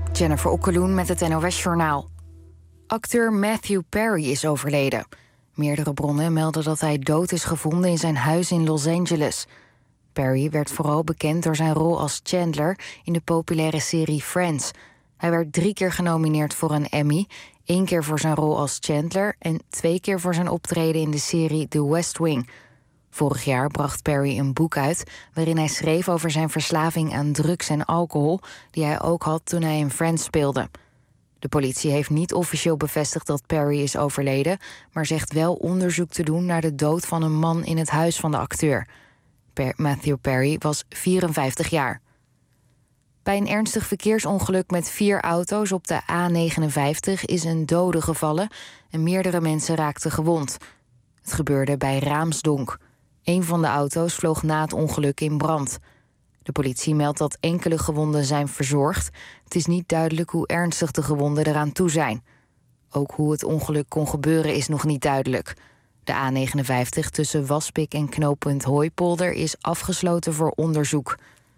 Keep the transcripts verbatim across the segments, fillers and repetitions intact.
Jennifer Okkeloen met het N O S-journaal. Acteur Matthew Perry is overleden. Meerdere bronnen melden dat hij dood is gevonden in zijn huis in Los Angeles. Perry werd vooral bekend door zijn rol als Chandler in de populaire serie Friends. Hij werd drie keer genomineerd voor een Emmy. Één keer voor zijn rol als Chandler en twee keer voor zijn optreden in de serie The West Wing. Vorig jaar bracht Perry een boek uit waarin hij schreef over zijn verslaving aan drugs en alcohol, die hij ook had toen hij in Friends speelde. De politie heeft niet officieel bevestigd dat Perry is overleden, maar zegt wel onderzoek te doen naar de dood van een man in het huis van de acteur. Per- Matthew Perry was vierenvijftig jaar. Bij een ernstig verkeersongeluk met vier auto's op de A negenenvijftig is een dode gevallen en meerdere mensen raakten gewond. Het gebeurde bij Raamsdonk. Een van de auto's vloog na het ongeluk in brand. De politie meldt dat enkele gewonden zijn verzorgd. Het is niet duidelijk hoe ernstig de gewonden eraan toe zijn. Ook hoe het ongeluk kon gebeuren is nog niet duidelijk. De A negenenvijftig tussen Waspik en knooppunt Hooipolder is afgesloten voor onderzoek.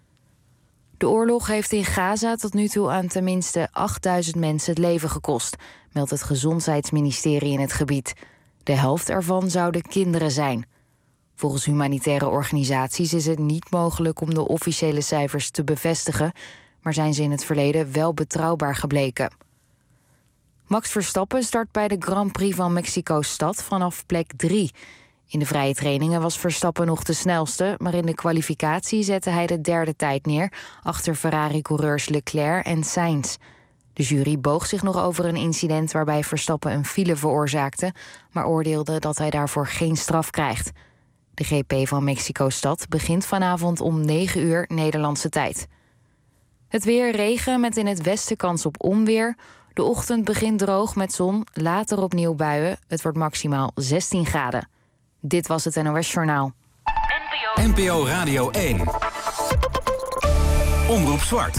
De oorlog heeft in Gaza tot nu toe aan tenminste achtduizend mensen het leven gekost, meldt het Gezondheidsministerie in het gebied. De helft ervan zouden kinderen zijn. Volgens humanitaire organisaties is het niet mogelijk om de officiële cijfers te bevestigen, maar zijn ze in het verleden wel betrouwbaar gebleken. Max Verstappen start bij de Grand Prix van Mexico-stad vanaf plek drie. In de vrije trainingen was Verstappen nog de snelste, maar in de kwalificatie zette hij de derde tijd neer achter Ferrari-coureurs Leclerc en Sainz. De jury boog zich nog over een incident waarbij Verstappen een file veroorzaakte, maar oordeelde dat hij daarvoor geen straf krijgt. De G P van Mexico-stad begint vanavond om negen uur Nederlandse tijd. Het weer regen met in het westen kans op onweer. De ochtend begint droog met zon, later opnieuw buien. Het wordt maximaal zestien graden. Dit was het N O S-journaal. N P O Radio één. Omroep Zwart.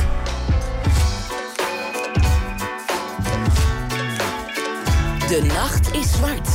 De nacht is zwart.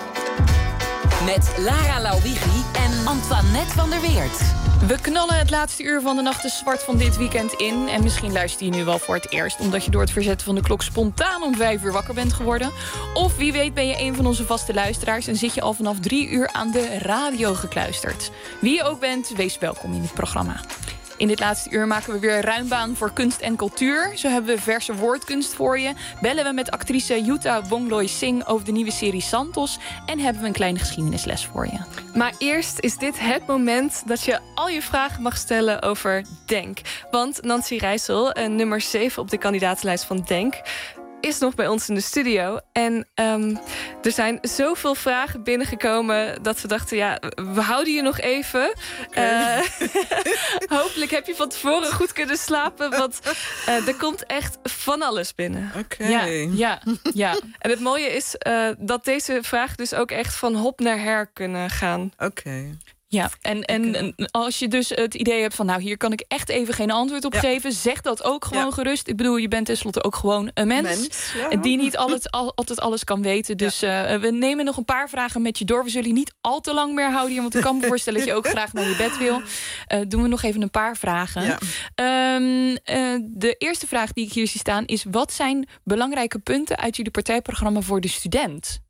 Met Lara Lauwigi en Antoinette van der Weert. We knallen het laatste uur van de nacht is zwart van dit weekend in. En misschien luister je nu wel voor het eerst, omdat je door het verzetten van de klok spontaan om vijf uur wakker bent geworden. Of wie weet ben je een van onze vaste luisteraars en zit je al vanaf drie uur aan de radio gekluisterd. Wie je ook bent, wees welkom in het programma. In dit laatste uur maken we weer ruim baan voor kunst en cultuur. Zo hebben we verse woordkunst voor je. Bellen we met actrice Yuta Wongloy Singh over de nieuwe serie Santos. En hebben we een kleine geschiedenisles voor je. Maar eerst is dit het moment dat je al je vragen mag stellen over Denk. Want Nancy Rijssel, nummer zeven op de kandidatenlijst van Denk, is nog bij ons in de studio. En um, er zijn zoveel vragen binnengekomen dat we dachten, ja, we houden je nog even. Okay. Uh, hopelijk heb je van tevoren goed kunnen slapen, want uh, er komt echt van alles binnen. Oké. Okay. Ja, ja, ja. En het mooie is uh, dat deze vragen dus ook echt van hop naar her kunnen gaan. Oké. Okay. Ja, en, en okay. als je dus het idee hebt van, nou, hier kan ik echt even geen antwoord op ja. geven, zeg dat ook gewoon ja. gerust. Ik bedoel, je bent tenslotte ook gewoon een mens, mens ja. die niet altijd, al, altijd alles kan weten. Dus ja. uh, we nemen nog een paar vragen met je door. We zullen je niet al te lang meer houden, want ik kan me voorstellen dat je ook graag naar je bed wil. Uh, doen we nog even een paar vragen. Ja. Um, uh, de eerste vraag die ik hier zie staan is, wat zijn belangrijke punten uit jullie partijprogramma voor de student?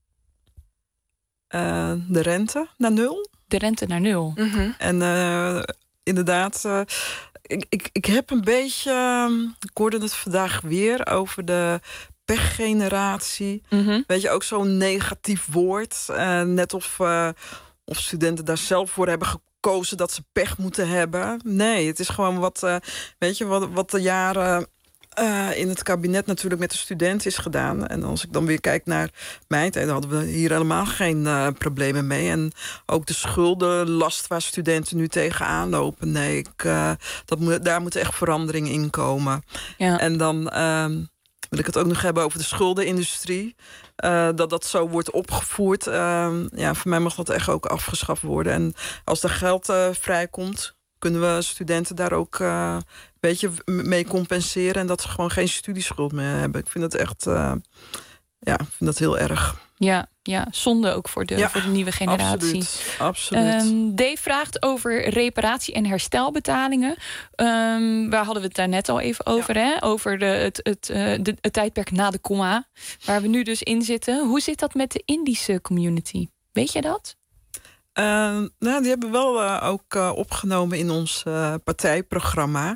Uh, de rente naar nul. De rente naar nul. Mm-hmm. En uh, inderdaad, uh, ik, ik, ik heb een beetje... Uh, ik hoorde het vandaag weer over de pechgeneratie. Mm-hmm. Weet je, ook zo'n negatief woord. Uh, net of, uh, of studenten daar zelf voor hebben gekozen dat ze pech moeten hebben. Nee, het is gewoon wat, uh, weet je, wat, wat de jaren... Uh, in het kabinet natuurlijk met de studenten is gedaan. En als ik dan weer kijk naar mijn tijd, hadden we hier helemaal geen uh, problemen mee. En ook de schuldenlast waar studenten nu tegenaan lopen. Nee, ik, uh, dat moet, daar moet echt verandering in komen. Ja. En dan uh, wil ik het ook nog hebben over de schuldenindustrie. Uh, dat dat zo wordt opgevoerd. Uh, ja, voor mij mag dat echt ook afgeschaft worden. En als er geld uh, vrijkomt, kunnen we studenten daar ook uh, een beetje mee compenseren. En dat ze gewoon geen studieschuld meer hebben. Ik vind het echt... Uh, ja, ik vind dat heel erg. Ja, ja, zonde ook voor de, ja, voor de nieuwe generatie. Absoluut, absoluut. Um, Dave vraagt over reparatie- en herstelbetalingen. Um, waar hadden we het daar net al even over, ja. hè? Over de, het, het, uh, de, het tijdperk na de komma, waar we nu dus in zitten. Hoe zit dat met de Indische community? Weet je dat? Uh, nou, die hebben we wel uh, ook uh, opgenomen in ons uh, partijprogramma.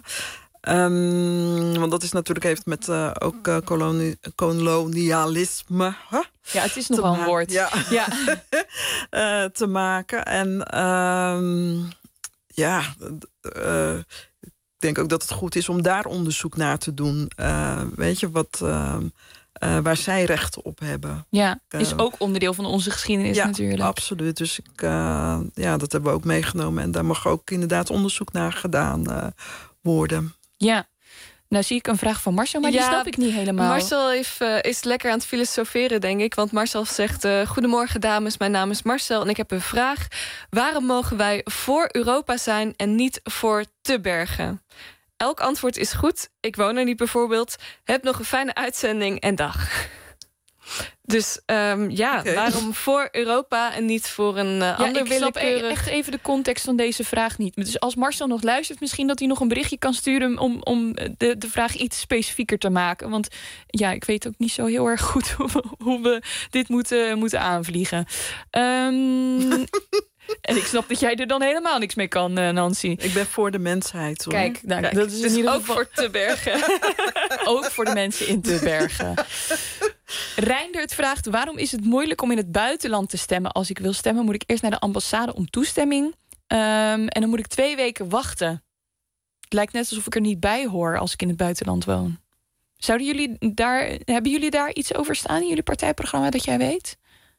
Um, want dat is natuurlijk heeft met uh, ook uh, koloni- kolonialisme. Huh? Ja, het is nogal een woord. Ja. Ja. uh, te maken. En um, ja, uh, ik denk ook dat het goed is om daar onderzoek naar te doen. Uh, weet je wat? Uh, Uh, waar zij recht op hebben. Ja, is ook onderdeel van onze geschiedenis ja, natuurlijk. Absoluut. Dus ik, uh, ja, dat hebben we ook meegenomen. En daar mag ook inderdaad onderzoek naar gedaan uh, worden. Ja. Nou zie ik een vraag van Marcel, maar ja, die snap ik niet helemaal. Marcel heeft, uh, is lekker aan het filosoferen, denk ik. Want Marcel zegt, uh, goedemorgen dames, mijn naam is Marcel en ik heb een vraag. Waarom mogen wij voor Europa zijn en niet voor te bergen? Elk antwoord is goed. Ik woon er niet bijvoorbeeld. Heb nog een fijne uitzending en dag. Dus um, ja, okay. Waarom voor Europa en niet voor een uh, ja, ander willekeurig... Ik snap echt even de context van deze vraag niet. Dus als Marcel nog luistert, misschien dat hij nog een berichtje kan sturen... om, om de, de vraag iets specifieker te maken. Want ja, ik weet ook niet zo heel erg goed hoe we, hoe we dit moeten, moeten aanvliegen. Um, En ik snap dat jij er dan helemaal niks mee kan, Nancy. Ik ben voor de mensheid, hoor. Kijk, nou, Kijk dat is dus in ieder ook geval... voor te bergen. Ook voor de mensen in te bergen. Reindert vraagt, waarom is het moeilijk om in het buitenland te stemmen? Als ik wil stemmen, moet ik eerst naar de ambassade om toestemming. Um, en dan moet ik twee weken wachten. Het lijkt net alsof ik er niet bij hoor als ik in het buitenland woon. Zouden jullie daar, hebben jullie daar iets over staan in jullie partijprogramma dat jij weet?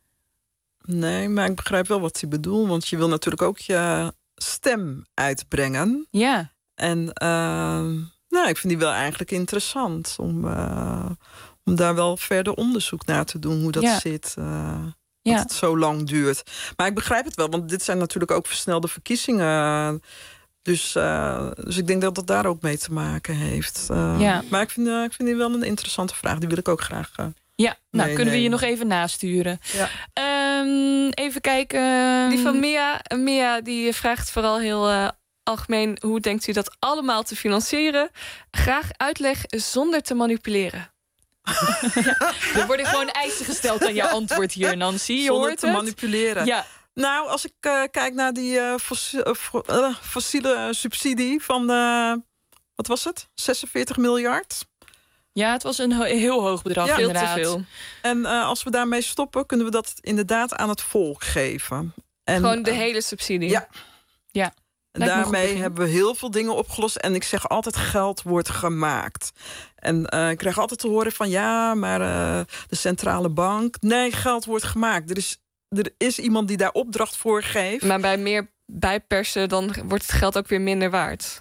Nee, maar ik begrijp wel wat hij bedoelt. Want je wil natuurlijk ook je stem uitbrengen. Ja. En uh, nou, ik vind die wel eigenlijk interessant. Om, uh, om daar wel verder onderzoek naar te doen. Hoe dat ja. zit. Uh, ja. Dat het zo lang duurt. Maar ik begrijp het wel. Want dit zijn natuurlijk ook versnelde verkiezingen. Dus, uh, dus ik denk dat dat daar ook mee te maken heeft. Uh, ja. Maar ik vind, uh, ik vind die wel een interessante vraag. Die wil ik ook graag... Uh, Ja, nou nee, kunnen nee. we je nog even nasturen. Ja. Um, even kijken. Die van Mia, Mia die vraagt vooral heel uh, algemeen... hoe denkt u dat allemaal te financieren? Graag uitleg zonder te manipuleren. Ja, er worden gewoon eisen gesteld aan jouw antwoord hier, Nancy. Je zonder hoort te het? manipuleren. Ja. Nou, als ik uh, kijk naar die uh, fossiele, uh, fossiele subsidie van... Uh, wat was het? zesenveertig miljard? Ja, het was een ho- heel hoog bedrag, ja, inderdaad. Veel te veel. En uh, als we daarmee stoppen, kunnen we dat inderdaad aan het volk geven. En, Gewoon de uh, hele subsidie. Ja. Ja. En daarmee hebben we heel veel dingen opgelost. En ik zeg altijd, geld wordt gemaakt. En uh, ik krijg altijd te horen van... ja, maar uh, de centrale bank... nee, geld wordt gemaakt. Er is, er is iemand die daar opdracht voor geeft. Maar bij meer bijpersen... dan wordt het geld ook weer minder waard.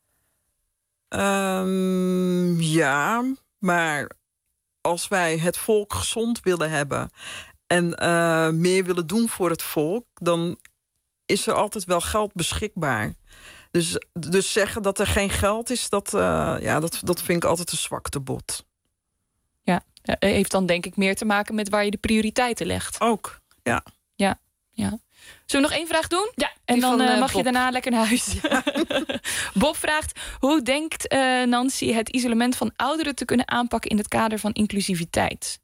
Um, ja, maar als wij het volk gezond willen hebben... en uh, meer willen doen voor het volk... dan is er altijd wel geld beschikbaar. Dus, dus zeggen dat er geen geld is... dat, uh, ja, dat, dat vind ik altijd een zwaktebod. Ja, heeft dan denk ik meer te maken met waar je de prioriteiten legt. Ook, ja. Ja, ja. Zullen we nog één vraag doen? Ja. En dan van, uh, mag Bob. je daarna lekker naar huis. Ja. Bob vraagt, hoe denkt uh, Nancy het isolement van ouderen te kunnen aanpakken... in het kader van inclusiviteit?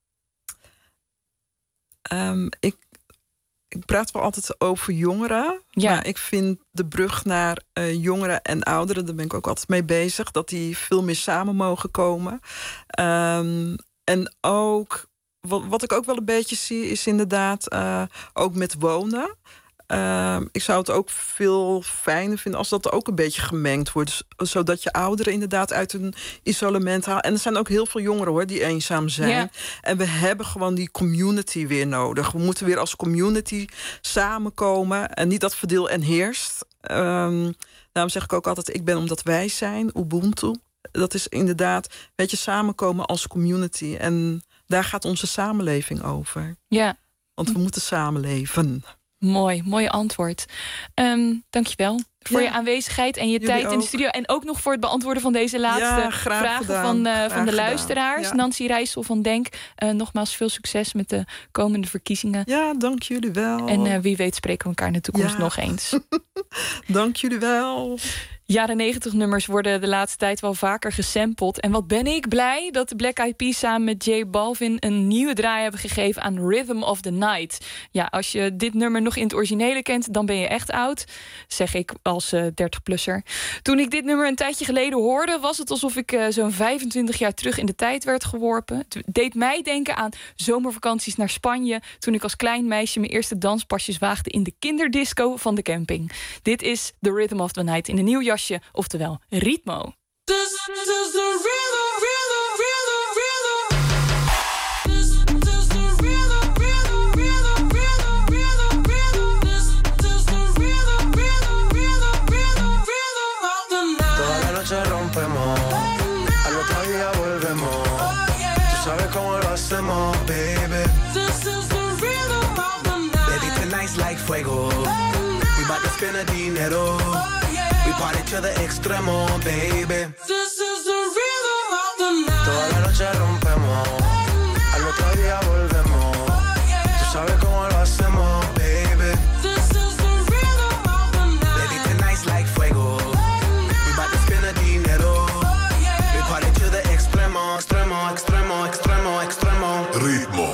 Um, ik, ik praat wel altijd over jongeren. Ja. Maar ik vind de brug naar uh, jongeren en ouderen... daar ben ik ook altijd mee bezig. Dat die veel meer samen mogen komen. Um, en ook... Wat, wat ik ook wel een beetje zie, is inderdaad uh, ook met wonen. Uh, ik zou het ook veel fijner vinden als dat ook een beetje gemengd wordt. Zodat je ouderen inderdaad uit hun isolement halen. En er zijn ook heel veel jongeren hoor, die eenzaam zijn. Ja. En we hebben gewoon die community weer nodig. We moeten weer als community samenkomen. En niet dat verdeel en heerst. Um, daarom zeg ik ook altijd, ik ben omdat wij zijn, Ubuntu. Dat is inderdaad, weet je, samenkomen als community. En daar gaat onze samenleving over. Ja. Want we moeten samenleven. Mooi, mooi antwoord. Um, dankjewel voor ja. je aanwezigheid en je Jullie tijd ook. in de studio. En ook nog voor het beantwoorden van deze laatste ja, vragen gedaan. van, uh, van de luisteraars. Ja. Nancy Rijssel van Denk. Uh, nogmaals veel succes met de komende verkiezingen. Ja, dank jullie wel. En uh, wie weet spreken we elkaar in de toekomst ja. nog eens. Dank jullie wel. Jaren negentig nummers worden de laatste tijd wel vaker gesampled. En wat ben ik blij dat de Black Eyed Peas samen met J Balvin een nieuwe draai hebben gegeven aan Rhythm of the Night. Ja, als je dit nummer nog in het originele kent, dan ben je echt oud. Zeg ik als uh, dertig-plusser. Toen ik dit nummer een tijdje geleden hoorde, was het alsof ik uh, zo'n vijfentwintig jaar terug in de tijd werd geworpen. Het deed mij denken aan zomervakanties naar Spanje, toen ik als klein meisje mijn eerste danspasjes waagde in de kinderdisco van de camping. Dit is The Rhythm of the Night in een nieuw jasje. Oftewel Ritmo. This is the rhythm, rhythm, rhythm, rhythm. This is the rhythm, rhythm, rhythm, rhythm, rhythm, rhythm. This is the rhythm, rhythm, rhythm, rhythm, rhythm of the night. Toda la noche rompemos, al otro día volvemos. Tú sabes cómo lo hacemos, baby. This is the rhythm of the night. Baby, tonight's like fuego. We bout to spend a dinero. We party to the extremo, baby. This is the rhythm of the night. Toda la noche rompemos, al otro día volvemos. Tú sabes cómo lo hacemos, baby. This is the rhythm of the night. Baby, tonight's like fuego. We bout to spend a dinero. We party to the extremo, extremo, extremo, extremo, extremo. Ritmo.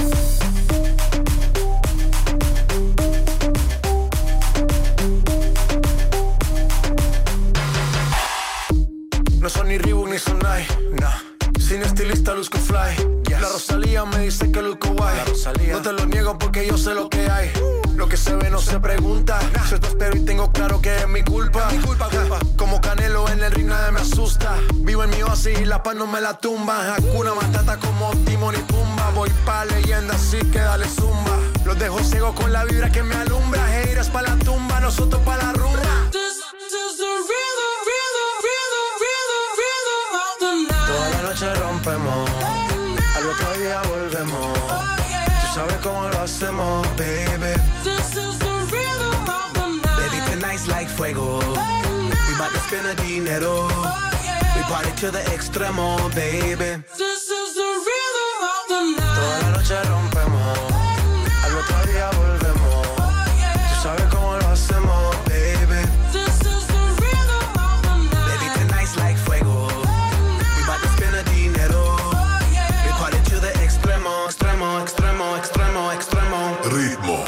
No son ni Reebok ni Sonai, nah. Sin estilista luzco fly. Yes. La Rosalía me dice que luzco guay. No te lo niego porque yo sé lo que hay. Lo que se ve no se pregunta. Nah. Soy tostero y tengo claro que es mi culpa. Es mi culpa, culpa. Como Canelo en el ring nadie me asusta. Vivo en mi oasis y la paz no me la tumba. Hakuna Matata como Timon y Pumba. Voy pa' leyenda así que dale zumba. Los dejo ciego con la vibra que me alumbra. Heiras pa' la tumba, nosotros pa' la rumba. This is the rhythm, rhythm, rhythm, rhythm, rhythm of the night. Toda la noche rompemos, al otro día volvemos. Tú sabes cómo lo hacemos, baby. This is the rhythm of the night. Baby, tonight's like fuego. We bout to spend a dinero. We party to the extremo, baby. This is the rhythm of the night. Toda la noche rompemos, al otro día volvemos. Tú sabes cómo lo hacemos, baby. This is the rhythm of the night. Baby, tonight's like fuego. We bout to spend a dinero. We party to the extremo, extremo, extremo, extremo, extremo. Ritmo.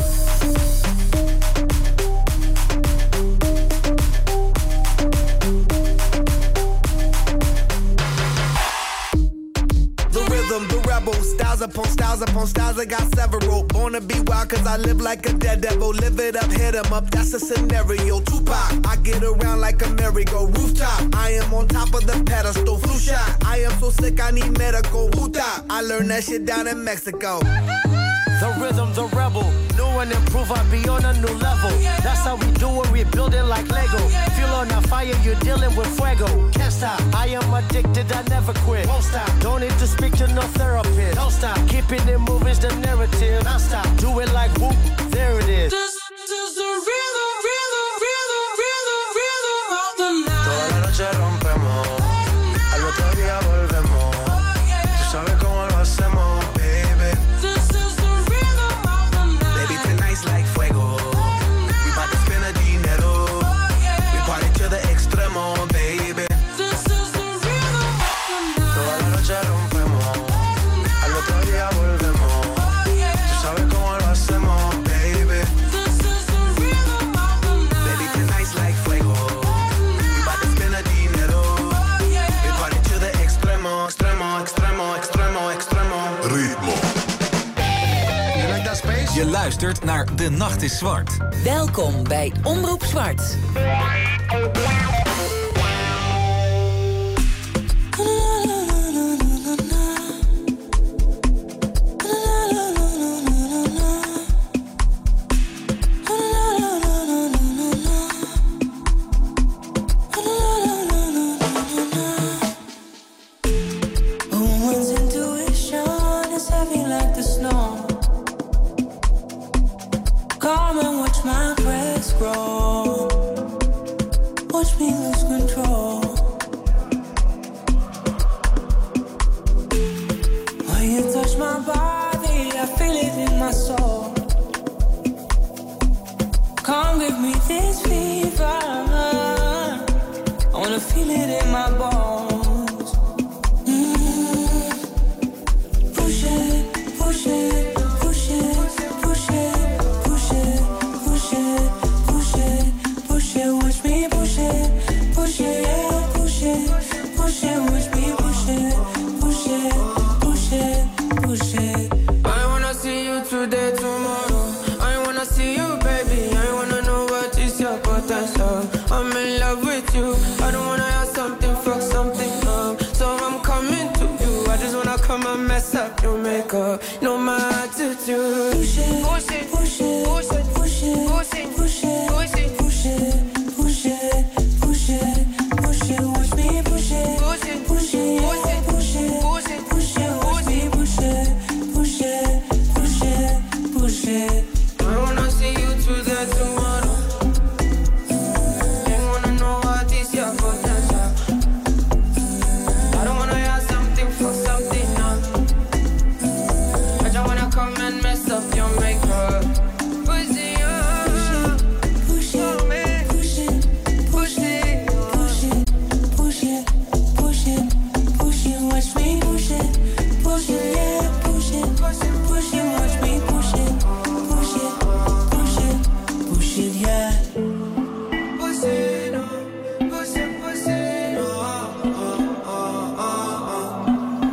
The rebel, styles upon styles upon styles, I got several. Born to be wild cause I live like a dead devil. Live it up, hit 'em up, that's a scenario. Tupac, I get around like a merry-go rooftop. I am on top of the pedestal, flu shot. I am so sick I need medical. Hoota, I learned that shit down in Mexico. The rhythm, the rebel. New and improve, I be on a new level. That's how we do it, we build it like Lego. Feel on a fire, you're dealing with fuego. Can't stop, I am addicted, I never quit. Won't stop, don't need to speak to no therapist. Don't stop, keeping it moving's the narrative. Non stop, do it like whoop, there it is. This is the rhythm, rhythm, rhythm, rhythm, rhythm of the night. Toda la noche rompemos, al otro día volvemos. Tú sabes cómo lo hacemos, baby. This is the rhythm of the night. Baby, tonight's like fuego. We bout to spend a dinero. We party to the extremo, baby. This is the rhythm of the night. Toda la noche rompemos, al otro día volvemos. Tú sabes cómo lo hacemos, baby. This is the rhythm of the night. Baby, tonight's like fuego. We bout to spend a dinero. We party to the extremo, extremo, extremo, extremo, extremo. Ritmo. Je luistert naar De Nacht is Zwart. Welkom bij Omroep Zwart. Come mess up your makeup. No my attitude. Push it, push it, push it, push it, push it, push it, push it, push it, push it, push it, push it, push it, watch me push it, push it, push it, push it, push it, push it, push it, watch me push it, push it, push it, push it. I wanna see you to the tomorrow. They wanna know what is your potential. I don't wanna have something for something now. I don't wanna come and mess up your makeup. Push it up, push it, push it, push it, push it, push it, push it, push it, watch me push it, push it, yeah, push it, push it, push it, watch me push it, push it, push it, push it, yeah. Push it, push it, push it, oh, oh, oh, oh,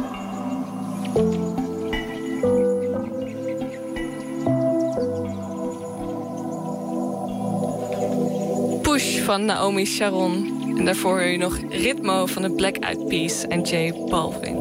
Push van Naomi Sharon. En daarvoor hoor je nog Ritmo van de Black Eyed Peas en J Balvin.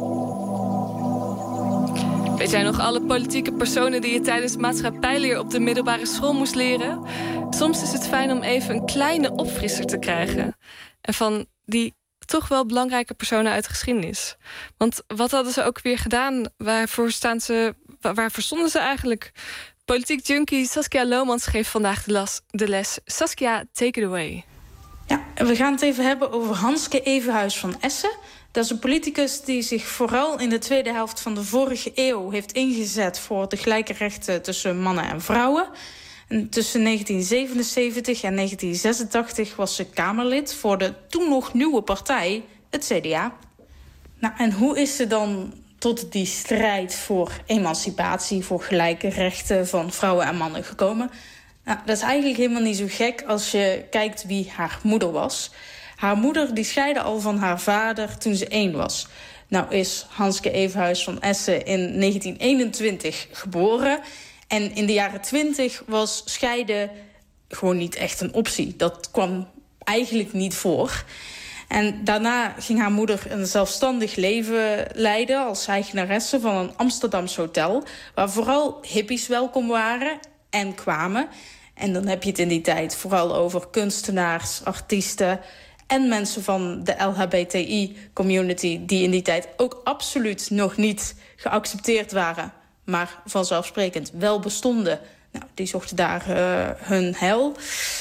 Weet jij nog alle politieke personen die je tijdens maatschappijleer op de middelbare school moest leren? Soms is het fijn om even een kleine opfrisser te krijgen. En van die toch wel belangrijke personen uit de geschiedenis. Want wat hadden ze ook weer gedaan? Waarvoor, staan ze, waarvoor stonden ze eigenlijk? Politiek junkie Saskia Lomans geeft vandaag de, las, de les. Saskia, take it away. Ja, we gaan het even hebben over Hanske Evenhuis van Essen. Dat is een politicus die zich vooral in de tweede helft van de vorige eeuw heeft ingezet voor de gelijke rechten tussen mannen en vrouwen. En tussen negentien zevenenzeventig en negentien zesentachtig was ze Kamerlid voor de toen nog nieuwe partij, het C D A. Nou, en hoe is ze dan tot die strijd voor emancipatie, voor gelijke rechten van vrouwen en mannen gekomen? Nou, dat is eigenlijk helemaal niet zo gek als je kijkt wie haar moeder was. Haar moeder die scheidde al van haar vader toen ze één was. Nou is Hanske Evenhuis van Essen in negentien eenentwintig geboren. En in de jaren twintig was scheiden gewoon niet echt een optie. Dat kwam eigenlijk niet voor. En daarna ging haar moeder een zelfstandig leven leiden als eigenaresse van een Amsterdams hotel, waar vooral hippies welkom waren en kwamen. En dan heb je het in die tijd vooral over kunstenaars, artiesten en mensen van de L H B T I-community die in die tijd ook absoluut nog niet geaccepteerd waren, maar vanzelfsprekend wel bestonden. Nou, die zochten daar uh, hun heil.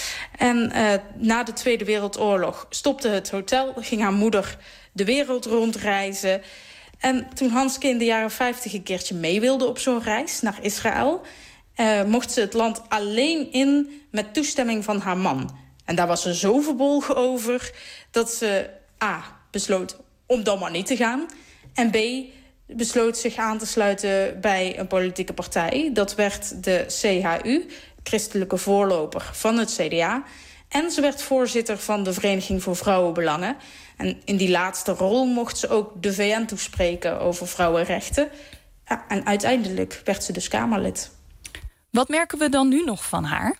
En uh, na de Tweede Wereldoorlog stopte het hotel, ging haar moeder de wereld rondreizen. En toen Hanske in de jaren vijftig een keertje mee wilde op zo'n reis naar Israël, Uh, mocht ze het land alleen in met toestemming van haar man. En daar was ze zo verbolgen over dat ze A. besloot om dan maar niet te gaan. En B. besloot zich aan te sluiten bij een politieke partij. Dat werd de C H U, christelijke voorloper van het C D A. En ze werd voorzitter van de Vereniging voor Vrouwenbelangen. En in die laatste rol mocht ze ook de V N toespreken over vrouwenrechten. Ja, en uiteindelijk werd ze dus Kamerlid. Wat merken we dan nu nog van haar?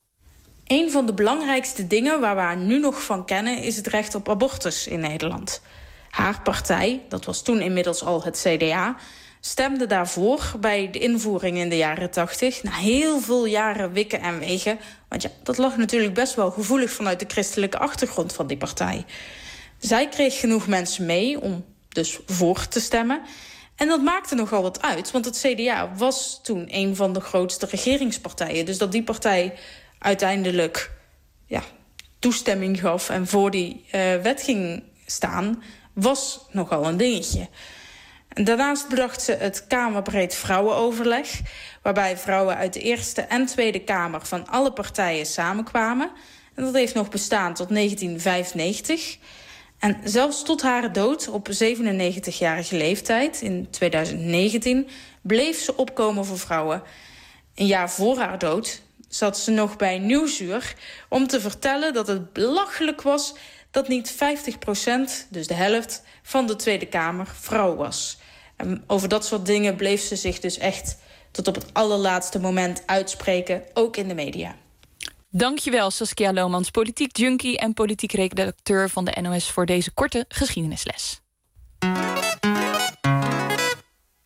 Een van de belangrijkste dingen waar we haar nu nog van kennen is het recht op abortus in Nederland. Haar partij, dat was toen inmiddels al het C D A, stemde daarvoor bij de invoering in de jaren tachtig. Na heel veel jaren wikken en wegen. Want ja, dat lag natuurlijk best wel gevoelig vanuit de christelijke achtergrond van die partij. Zij kreeg genoeg mensen mee om dus voor te stemmen. En dat maakte nogal wat uit, want het C D A was toen een van de grootste regeringspartijen. Dus dat die partij uiteindelijk ja, toestemming gaf en voor die uh, wet ging staan, was nogal een dingetje. En daarnaast bedacht ze het Kamerbreed Vrouwenoverleg, waarbij vrouwen uit de Eerste en Tweede Kamer van alle partijen samenkwamen. En dat heeft nog bestaan tot negentien vijfennegentig. En zelfs tot haar dood op zevenennegentigjarige leeftijd in tweeduizend negentien bleef ze opkomen voor vrouwen. Een jaar voor haar dood zat ze nog bij Nieuwsuur om te vertellen dat het belachelijk was dat niet vijftig procent, dus de helft, van de Tweede Kamer vrouw was. En over dat soort dingen bleef ze zich dus echt tot op het allerlaatste moment uitspreken, ook in de media. Dankjewel Saskia Lomans, politiek junkie en politiek redacteur van de N O S voor deze korte geschiedenisles.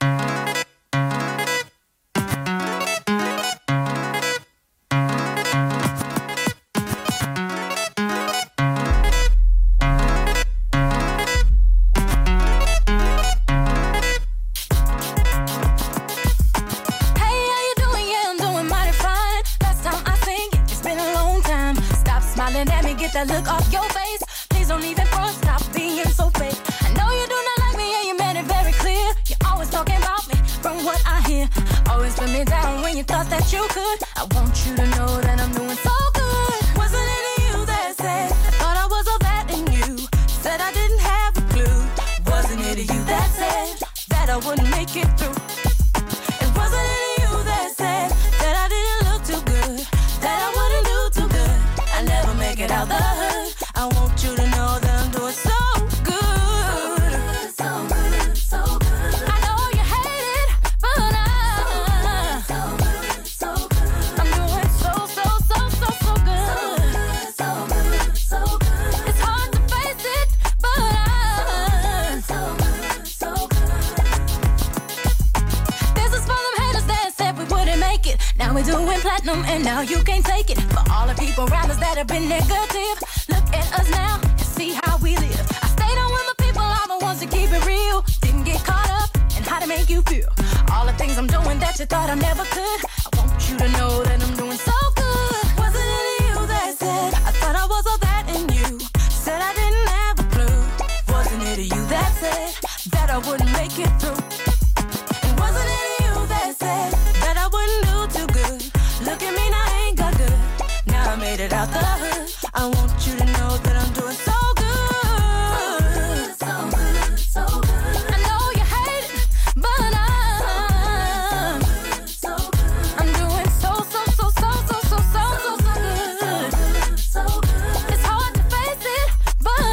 get that look off your face. Please don't even front, stop being so fake. I know you do not like me and you made it very clear. You're always talking about me from what I hear. Always put me down when you thought that you could. I want you to know that I'm doing so good. Wasn't it you that said I thought I was all that in you? Said I didn't have a clue. Wasn't it you that said that I wouldn't make it through? It wasn't it you that said that I didn't look too good, that I wouldn't do too good. I never make it out the hood. I want you to know that I'm doing so good. So good, so good. I know you hate it, but I so good, so good. I'm doing so, so, so, so, so good. So good, so good. It's hard to face it, but I so good, so good. This is for them haters that said we wouldn't make it. Now we're doing platinum and now you can't take it. For all the people around us that have been negative, look at us now and see how we live. I stayed on with my people, all the ones that keep it real. Didn't get caught up in how to make you feel. All the things I'm doing that you thought I never could. I want you to know that I'm doing so good. Wasn't it you that said I thought I was all that in you? Said I didn't have a clue. Wasn't it you that said that I wouldn't make it through? And wasn't it you that said that I wouldn't do too good? Look at me now, I ain't got good. Now I made it out the hood. I want you to know that I'm doing so good. So good, so good. I know you hate it, but I'm so good. I'm doing so, so, so, so, so, so, so, so, so good. So good. It's hard to face it, but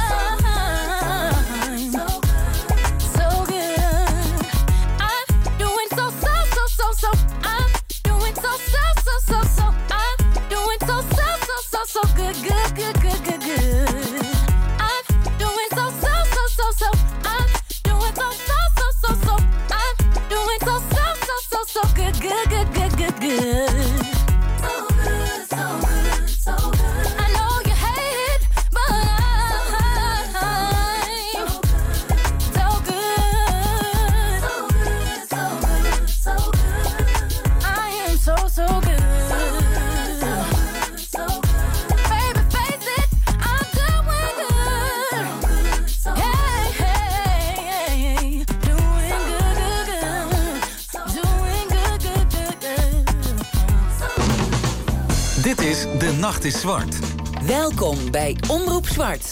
I'm so good, so good. I'm doing so, so, so, so, so. I'm doing so, so, so, so, so. I'm doing so, so, so, so, so good, good, good, good, good, good. I'm doing so, so, so, so, so. I'm doing so, so, so, so, so. I'm doing so, so, so, so, so good, good, good, good, good, good. So good, so good, so good. I know you hate it, but I'm so good, so good, so good, so good. I am so, so good. Baby, face it, I'm doing good. Hey, hey, hey, doing good, good, good. Doing good, good, good, good. Dit is De Nacht is Zwart. Welkom bij Omroep Zwart.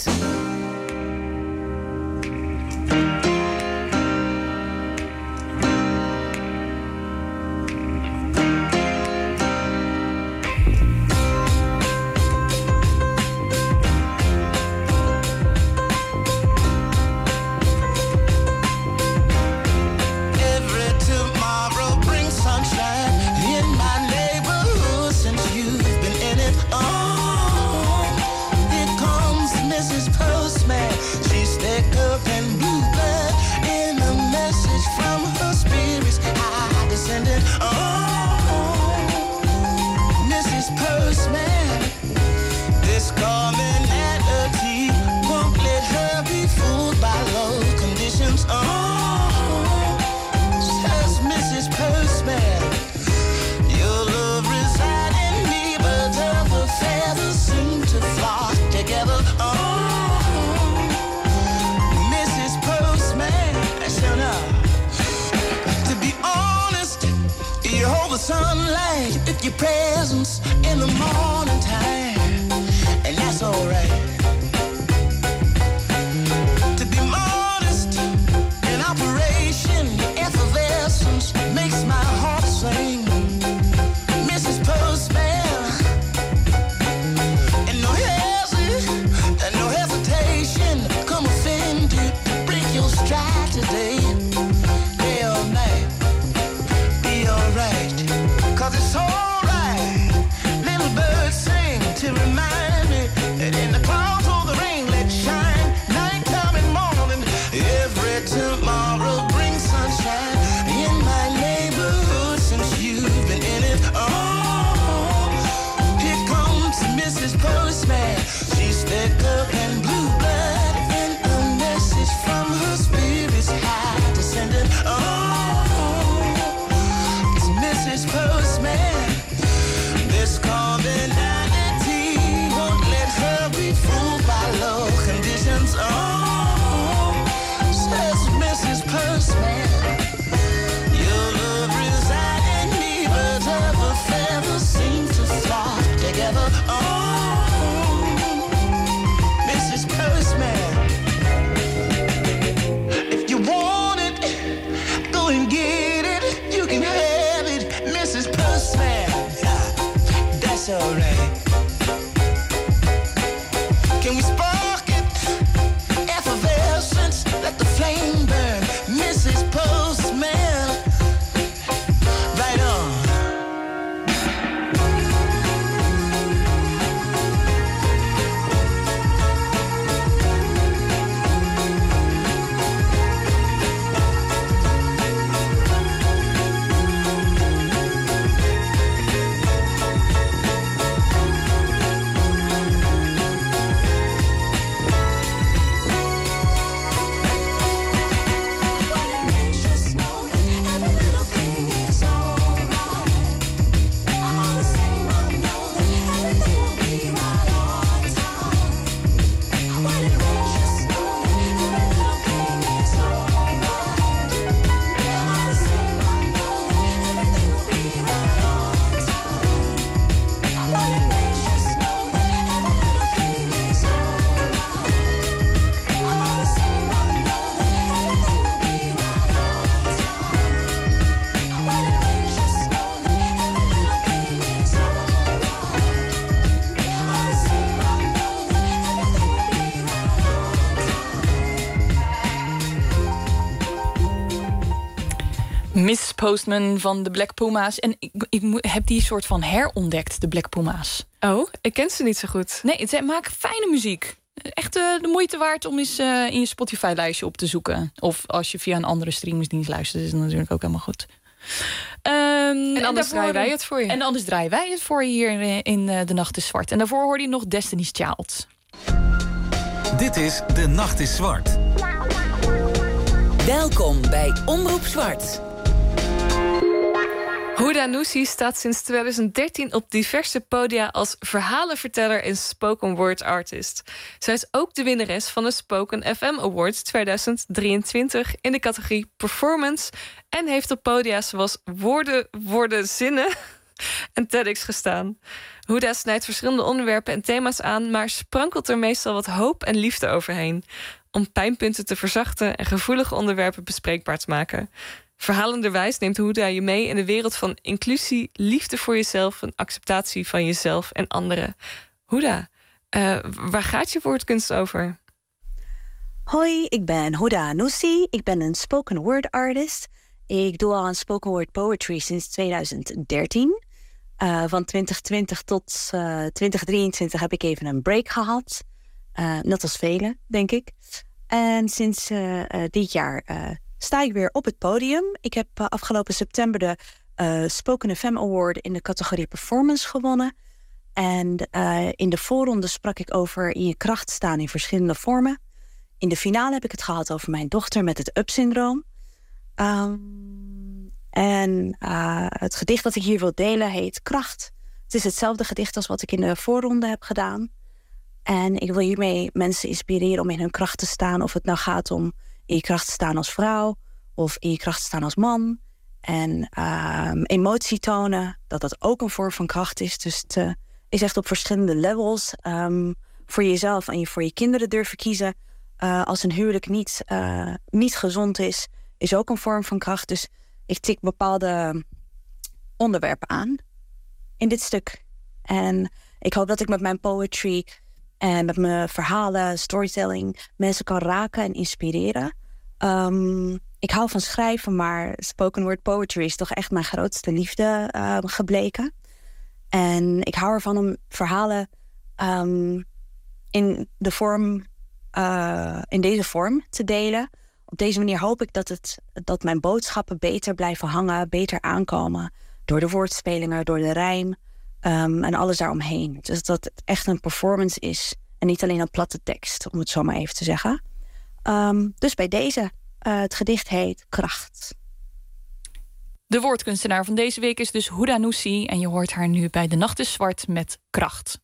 Every tomorrow brings sunshine in my neighborhood since you've been in it. Oh, here comes Missus Postman. She's thicker than blue blood. In a message from her spirits, I descended. Oh, Missus Postman, this commonality won't let her be fooled by low conditions. Oh, says Missus Postman, your love reside in me, but other feathers seem to flock together. Oh, Missus Postman, shut up. To be honest, you hold the sunlight with your presence in the morning time, and that's alright. To be modest in operation, your effervescence makes my heart sing. Missus Postman, and no hesitation, and no hesitation, come offended, break your stride today, day or night, be alright, 'cause it's alright, little bird sing. Miss Postman van de Black Puma's. En ik, ik heb die soort van herontdekt, de Black Puma's. Oh, ik ken ze niet zo goed. Nee, ze maken fijne muziek. Echt uh, de moeite waard om eens uh, in je Spotify-lijstje op te zoeken. Of als je via een andere streamingsdienst luistert, is dat natuurlijk ook helemaal goed. Um, en anders en draaien wij het voor je. En anders draaien wij het voor je hier in uh, De Nacht is Zwart. En daarvoor hoorde je nog Destiny's Child. Dit is De Nacht is Zwart. Welkom bij Omroep Zwart. Huda Nussi staat sinds twintig dertien op diverse podia als verhalenverteller en spoken word artist. Zij is ook de winnares van de Spoken F M Awards tweeduizend drieëntwintig in de categorie Performance en heeft op podia zoals Woorden, Woorden, Zinnen en TEDx gestaan. Huda snijdt verschillende onderwerpen en thema's aan, maar sprankelt er meestal wat hoop en liefde overheen om pijnpunten te verzachten en gevoelige onderwerpen bespreekbaar te maken. Verhalenderwijs neemt Huda je mee in de wereld van inclusie, liefde voor jezelf en acceptatie van jezelf en anderen. Huda, uh, waar gaat je woordkunst over? Hoi, ik ben Huda Nussi. Ik ben een spoken word artist. Ik doe al aan spoken word poetry sinds tweeduizend dertien. Uh, van twintig twintig tot uh, twintig drieëntwintig heb ik even een break gehad. Uh, net als velen, denk ik. En sinds uh, uh, dit jaar uh, sta ik weer op het podium. Ik heb uh, afgelopen september de uh, Spoken F M Award in de categorie Performance gewonnen. En uh, in de voorronde sprak ik over in je kracht staan in verschillende vormen. In de finale heb ik het gehad over mijn dochter met het up-syndroom. Um, en uh, het gedicht dat ik hier wil delen heet Kracht. Het is hetzelfde gedicht als wat ik in de voorronde heb gedaan. En ik wil hiermee mensen inspireren om in hun kracht te staan. Of het nou gaat om in je kracht te staan als vrouw of in je kracht te staan als man. En uh, emotie tonen, dat dat ook een vorm van kracht is. Dus het uh, is echt op verschillende levels. Um, voor jezelf en je voor je kinderen durven kiezen. Uh, als een huwelijk niet, uh, niet gezond is, is ook een vorm van kracht. Dus ik tik bepaalde onderwerpen aan in dit stuk. En ik hoop dat ik met mijn poetry en met mijn verhalen, storytelling, mensen kan raken en inspireren. Um, ik hou van schrijven, maar spoken word poetry is toch echt mijn grootste liefde uh, gebleken. En ik hou ervan om verhalen um, in de vorm, uh, in deze vorm te delen. Op deze manier hoop ik dat, het, dat mijn boodschappen beter blijven hangen, beter aankomen. Door de woordspelingen, door de rijm um, en alles daaromheen. Dus dat het echt een performance is en niet alleen een platte tekst, om het zo maar even te zeggen. Um, dus bij deze, uh, het gedicht heet Kracht. De woordkunstenaar van deze week is dus Huda Nussi en je hoort haar nu bij De Nacht is Zwart met Kracht.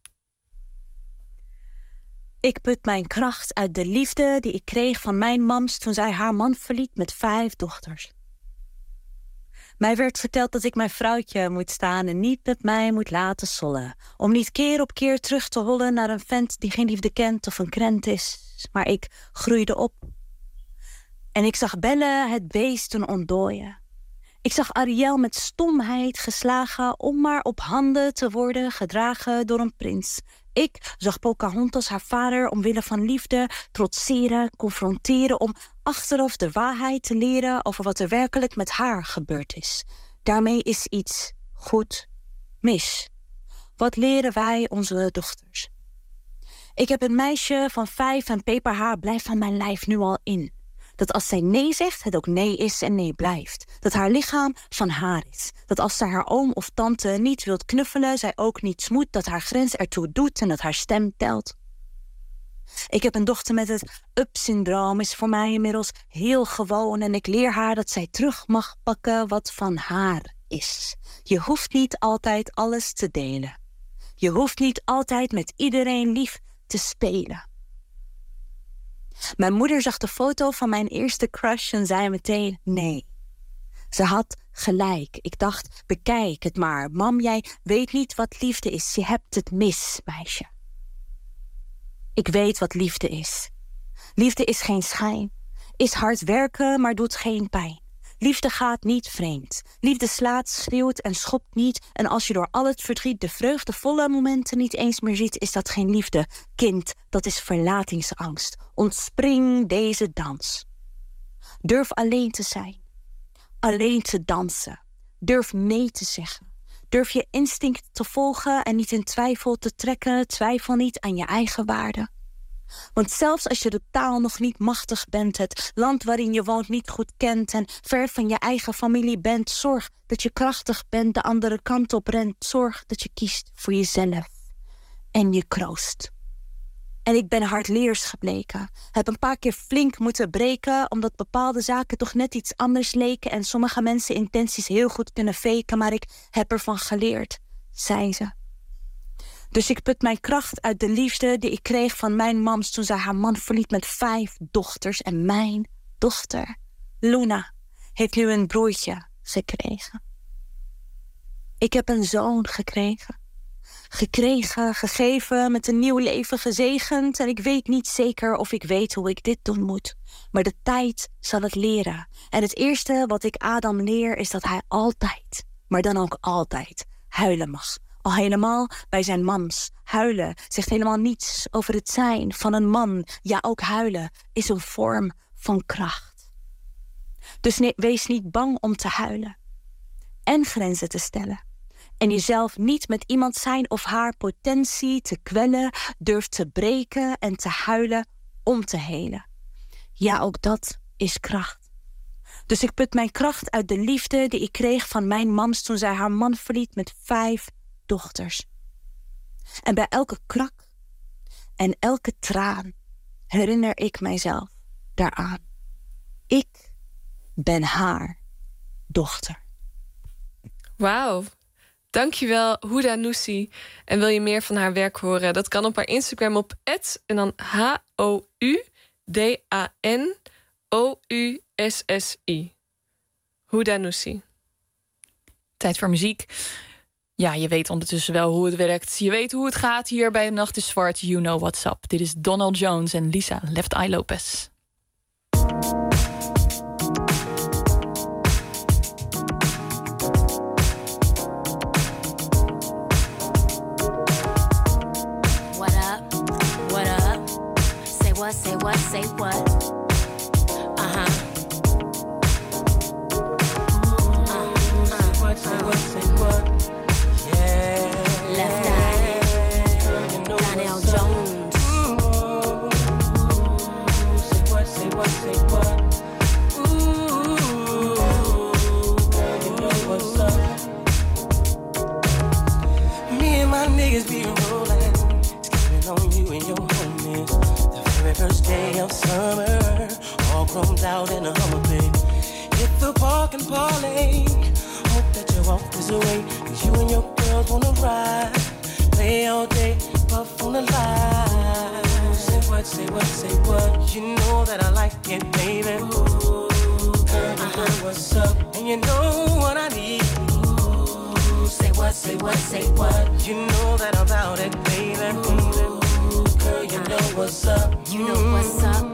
Ik put mijn kracht uit de liefde die ik kreeg van mijn mams toen zij haar man verliet met vijf dochters. Mij werd verteld dat ik mijn vrouwtje moet staan en niet met mij moet laten sollen. Om niet keer op keer terug te hollen naar een vent die geen liefde kent of een krent is. Maar ik groeide op. En ik zag Belle het beesten ontdooien. Ik zag Ariel met stomheid geslagen om maar op handen te worden gedragen door een prins. Ik zag Pocahontas haar vader omwille van liefde trotseren, confronteren om achteraf de waarheid te leren over wat er werkelijk met haar gebeurd is. Daarmee is iets goed mis. Wat leren wij onze dochters? Ik heb een meisje van vijf en peperhaar blijft van mijn lijf nu al in. Dat als zij nee zegt, het ook nee is en nee blijft. Dat haar lichaam van haar is. Dat als ze haar oom of tante niet wilt knuffelen, zij ook niet smoet. Dat haar grens ertoe doet en dat haar stem telt. Ik heb een dochter met het up-syndroom, is voor mij inmiddels heel gewoon. En ik leer haar dat zij terug mag pakken wat van haar is. Je hoeft niet altijd alles te delen. Je hoeft niet altijd met iedereen lief te spelen. Mijn moeder zag de foto van mijn eerste crush en zei meteen nee. Ze had gelijk. Ik dacht, bekijk het maar. Mam, jij weet niet wat liefde is. Je hebt het mis, meisje. Ik weet wat liefde is. Liefde is geen schijn. Is hard werken, maar doet geen pijn. Liefde gaat niet vreemd. Liefde slaat, schreeuwt en schopt niet. En als je door al het verdriet de vreugdevolle momenten niet eens meer ziet, is dat geen liefde. Kind, dat is verlatingsangst. Ontspring deze dans. Durf alleen te zijn. alleen te dansen. Durf nee te zeggen. Durf je instinct te volgen en niet in twijfel te trekken. Twijfel niet aan je eigen waarde. Want zelfs als je de taal nog niet machtig bent, het land waarin je woont niet goed kent en ver van je eigen familie bent, zorg dat je krachtig bent, de andere kant op rent. Zorg dat je kiest voor jezelf en je kroost. En ik ben hardleers gebleken. Heb een paar keer flink moeten breken, omdat bepaalde zaken toch net iets anders leken en sommige mensen intenties heel goed kunnen faken, maar ik heb ervan geleerd, zei ze. Dus ik put mijn kracht uit de liefde die ik kreeg van mijn mams toen zij haar man verliet met vijf dochters. En mijn dochter, Luna, heeft nu een broertje gekregen. Ik heb een zoon gekregen. Gekregen, gegeven, met een nieuw leven gezegend. En ik weet niet zeker of ik weet hoe ik dit doen moet. Maar de tijd zal het leren. En het eerste wat ik Adam leer is dat hij altijd, maar dan ook altijd, huilen mag. Al helemaal bij zijn mams. Huilen zegt helemaal niets over het zijn van een man. Ja, ook huilen is een vorm van kracht. Dus nee, wees niet bang om te huilen. En grenzen te stellen. En jezelf niet met iemand zijn of haar potentie te kwellen. Durf te breken en te huilen om te helen. Ja, ook dat is kracht. Dus ik put mijn kracht uit de liefde die ik kreeg van mijn mams toen zij haar man verliet met vijf dochters. En bij elke krak en elke traan herinner ik mijzelf daaraan. Ik ben haar dochter. Wauw. Dankjewel, Huda Nussi. En wil je meer van haar werk horen? Dat kan op haar Instagram op at en dan H O U D A N O U S S I. Huda Nussi. Tijd voor muziek. Ja, je weet ondertussen wel hoe het werkt. Je weet hoe het gaat hier bij De Nacht is Zwart. You know what's up. Dit is Donald Jones en Lisa Left Eye Lopez. What up? What up? Say what, say what, say what? Uh-huh. Uh, uh, what, say what, say what? Left Eye, Donald Jones. Say what, say what, say what? Ooh, girl, you know what's up. Me and my niggas be rolling, skipping on you and your homies. The very first day of summer, all chromed out in a Hummer, babe. Hit the park and parlay. Hope that you walk this away, 'cause you and your girls wanna ride, play all day, puff on the line. Say what, say what, say what? You know that I like it, baby. Ooh, girl, you know what's up, and you know what I need. Ooh, say what, say what, say what? You know that I'm about it, baby. Ooh, girl, you know what's up, you know what's up.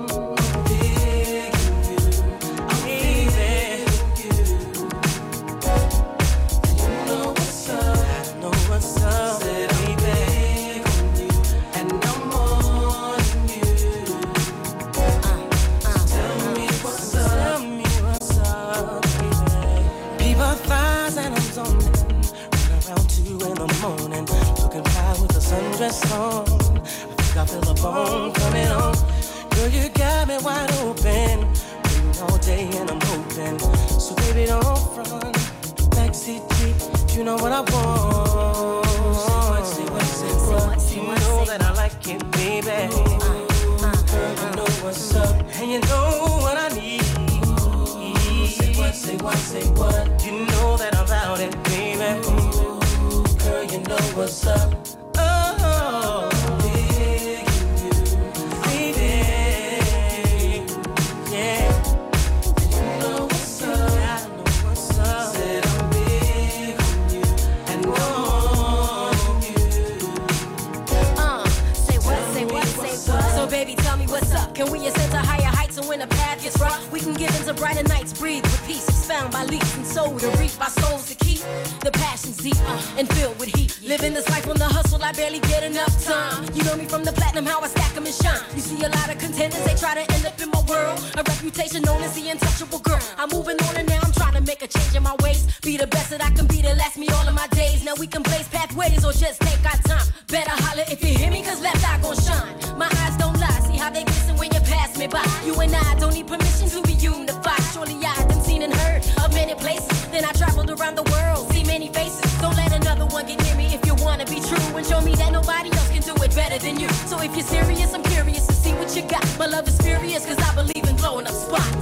Sundress on, I think I feel a bone coming on. Girl, you got me wide open, waiting all day and I'm hoping. So baby, don't front, backseat Jeep, you know what I want. Say what, say what, say what? You know that I like it, baby. Girl, you know what's up, and you know what I need. Say what, say what, say what? You know that I'm about it, baby. Girl, you know what's up. Oh, digging you, baby, yeah. You know what's up, I know what's up. Said I'm big on you, and on you. Uh, say what, say what, say what? So baby, tell me what's up. Can we ascend to higher heights, and when the path gets rough, we can get into brighter nights, breathe with peace, expound by leaps and soul to reach by souls to keep the passions deep uh, and filled with heat. Living this life on the hustle, I barely get enough time. You know me from the platinum, how I stack 'em and shine. You see a lot of contenders, they try to end up in my world. A reputation known as the untouchable girl. I'm moving on and now I'm trying to make a Be the best that I can be to last me all of my days. Now we can blaze pathways or just take our time. Better holler if you hear me, cause left eye gon' shine. My eyes don't lie, see how they glisten when you pass me by. You and I don't need permission to be unified. Surely I done seen and heard of many places. Then I traveled around the world, see many faces. Don't let another one get near me if you wanna be true. And show me that nobody else can do it better than you. So if you're serious, I'm curious to see what you got. My love is furious, cause I believe in blowing up spots.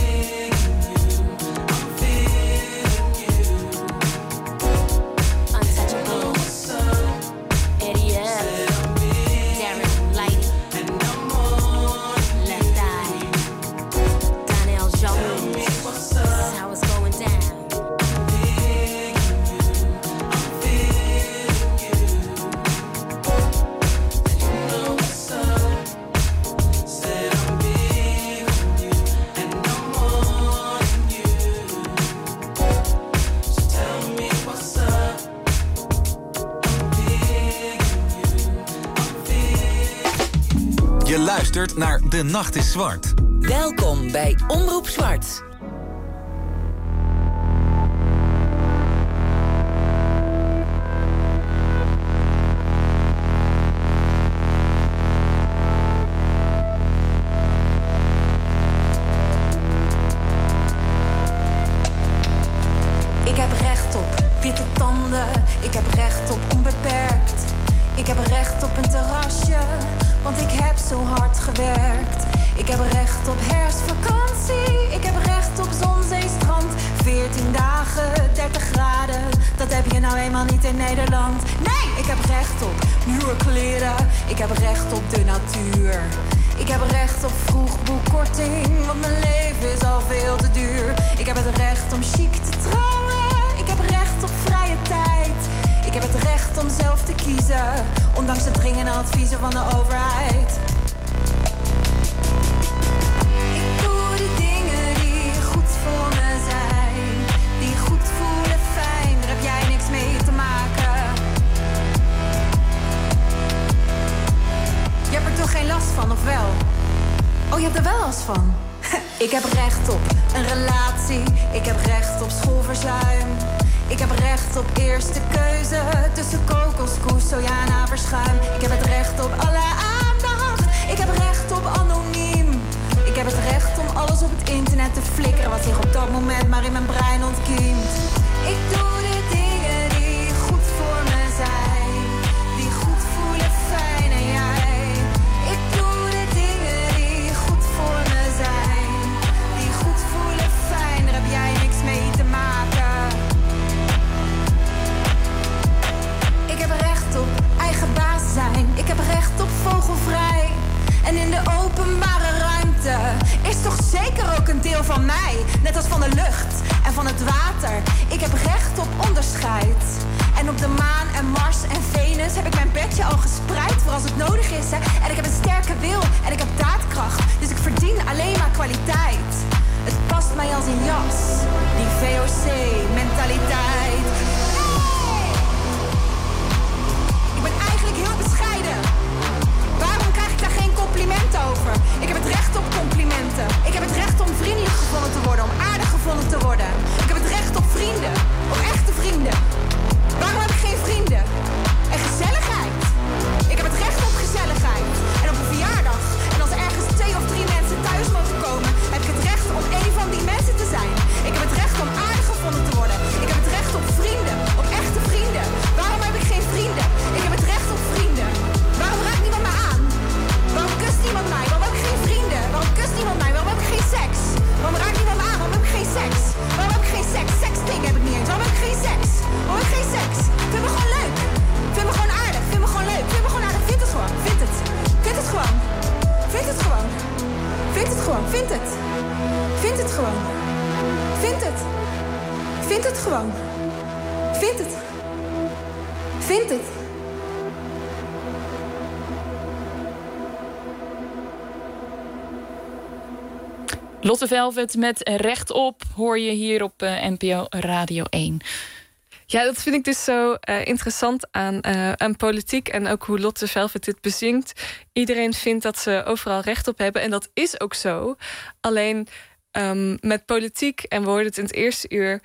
Je luistert naar De Nacht is Zwart. Welkom bij Omroep Zwart. Ik heb recht op witte tanden, ik heb recht op onbeperkt. Ik heb recht op een terrasje, want ik heb zo hard gewerkt. Ik heb recht op herfstvakantie, ik heb recht op zon, zee, strand. veertien dagen, dertig graden, dat heb je nou eenmaal niet in Nederland. Nee, ik heb recht op nieuwe kleren, ik heb recht op de natuur. Ik heb recht op vroegboekkorting, want mijn leven is al veel te duur. Ik heb het recht om chic te trouwen, ik heb recht op vrije tijd. Ik heb het recht om zelf te kiezen, ondanks de dringende adviezen van de overheid. Ik doe die dingen die goed voor me zijn, die goed voelen, fijn, daar heb jij niks mee te maken. Je hebt er toch geen last van, of wel? Oh, je hebt er wel last van? Ik heb recht op een relatie, ik heb recht op schoolverzuim. Ik heb recht op eerste keuze tussen kokoskoes, soja en haverschuim. Ik heb het recht op alle aandacht, ik heb recht op anoniem. Ik heb het recht om alles op het internet te flikkeren wat zich op dat moment maar in mijn brein ontkiemt. Ik doe de dingen die goed voor me zijn, die goed voelen, fijn, en jij. Ik doe de dingen die goed voor me zijn, die goed voelen, fijn, daar heb jij niks mee te maken. Ik heb recht op eigen baas zijn, ik heb recht op vogelvrij. En in de openbare ruimte is toch zeker ook een deel van mij. Net als van de lucht en van het water. Ik heb recht op onderscheid. En op de maan en Mars en Venus heb ik mijn bedje al gespreid voor als het nodig is. Hè. En ik heb een sterke wil en ik heb daadkracht. Dus ik verdien alleen maar kwaliteit. Het past mij als een jas, die V O C-mentaliteit. Hey! Ik ben eigenlijk heel bescheiden. Waarom krijg ik daar geen compliment over? Ik heb het recht op complimenten. Ik heb het recht om vriendelijk gevonden te worden, om aardig gevonden te worden. Ik heb het recht op vrienden, op echte vrienden. Waarom heb ik geen vrienden? En gezelligheid. Ik heb het recht op gezelligheid. En op een verjaardag. En als er ergens twee of drie mensen thuis mogen komen, heb ik het recht om één van die mensen te zijn. Ik heb het recht om aardig gevonden te worden. Ik heb het recht op vrienden, op echte vrienden. Waarom heb ik geen vrienden? Ik heb het recht op vrienden. Waarom raakt niemand me aan? Waarom kust niemand mij? Waarom heb ik geen vrienden? Waarom kust niemand mij? Waarom heb ik geen seks? Waarom raakt niemand me aan? Waarom heb ik geen seks? Waarom heb ik geen seks? Sexting heb ik niet eens. Waarom heb ik geen seks? Waarom heb ik geen seks? Vind me gewoon leuk. Vind me gewoon aardig. Vind me gewoon leuk. Vind me gewoon aardig. Vind het gewoon. Vind het. Vind het gewoon. Vind het gewoon. Vind het gewoon. Vind het. Vind het gewoon. Vind het. Vind het gewoon. Vind het. Vind het. Lotte Velvet met Recht op hoor je hier op uh, N P O Radio één. Ja, dat vind ik dus zo uh, interessant aan, uh, aan politiek en ook hoe Lotte Velvet dit bezingt. Iedereen vindt dat ze overal recht op hebben en dat is ook zo. Alleen um, met politiek, en we hoorden het in het eerste uur,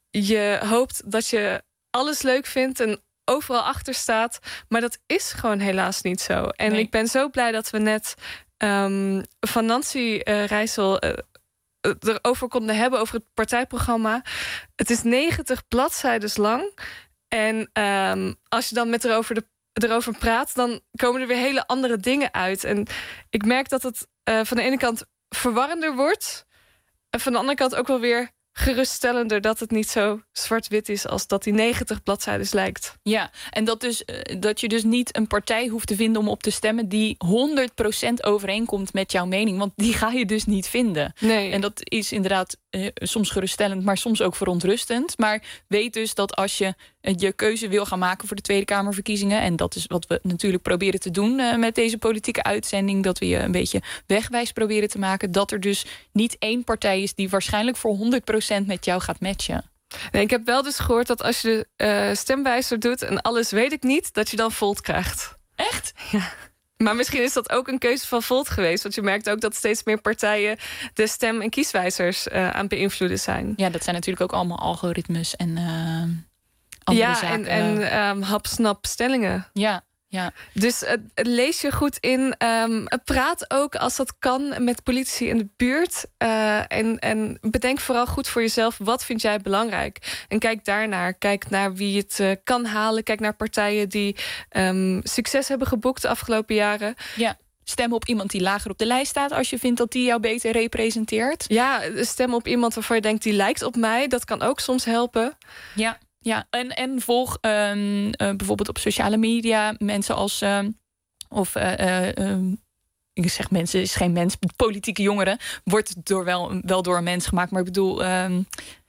je hoopt dat je alles leuk vindt en overal achter staat. Maar dat is gewoon helaas niet zo. En nee. Ik ben zo blij dat we net um, van Nancy uh, Rijssel uh, erover konden hebben, over het partijprogramma. Het is negentig bladzijden lang. En um, als je dan met erover, de, erover praat, dan komen er weer hele andere dingen uit. En ik merk dat het uh, van de ene kant verwarrender wordt. En van de andere kant ook wel weer geruststellender dat het niet zo zwart-wit is als dat die negentig bladzijden lijkt. Ja, en dat, dus, dat je dus niet een partij hoeft te vinden om op te stemmen die honderd procent overeenkomt met jouw mening. Want die ga je dus niet vinden. Nee. En dat is inderdaad eh, soms geruststellend, maar soms ook verontrustend. Maar weet dus dat als je eh, je keuze wil gaan maken voor de Tweede Kamerverkiezingen, en dat is wat we natuurlijk proberen te doen eh, met deze politieke uitzending, dat we je een beetje wegwijs proberen te maken, dat er dus niet één partij is die waarschijnlijk voor honderd procent met jou gaat matchen. Nee, ik heb wel dus gehoord dat als je de uh, stemwijzer doet en alles weet ik niet, dat je dan Volt krijgt. Echt? Ja. Maar misschien is dat ook een keuze van Volt geweest. Want je merkt ook dat steeds meer partijen de stem- en kieswijzers uh, aan beïnvloeden zijn. Ja, dat zijn natuurlijk ook allemaal algoritmes en uh, andere ja, zaken. en, en um, hap-snap stellingen. Ja. Ja. Dus uh, lees je goed in. Um, praat ook als dat kan met politici in de buurt. Uh, en, en bedenk vooral goed voor jezelf. Wat vind jij belangrijk? En kijk daarnaar. Kijk naar wie het uh, kan halen. Kijk naar partijen die um, succes hebben geboekt de afgelopen jaren. Ja. Stem op iemand die lager op de lijst staat als je vindt dat die jou beter representeert. Ja, stem op iemand waarvan je denkt die lijkt op mij. Dat kan ook soms helpen. Ja. Ja, en, en volg um, uh, bijvoorbeeld op sociale media mensen als uh, of uh, uh, um, ik zeg mensen is geen mens, politieke jongeren wordt door wel, wel door een mens gemaakt, maar ik bedoel, um,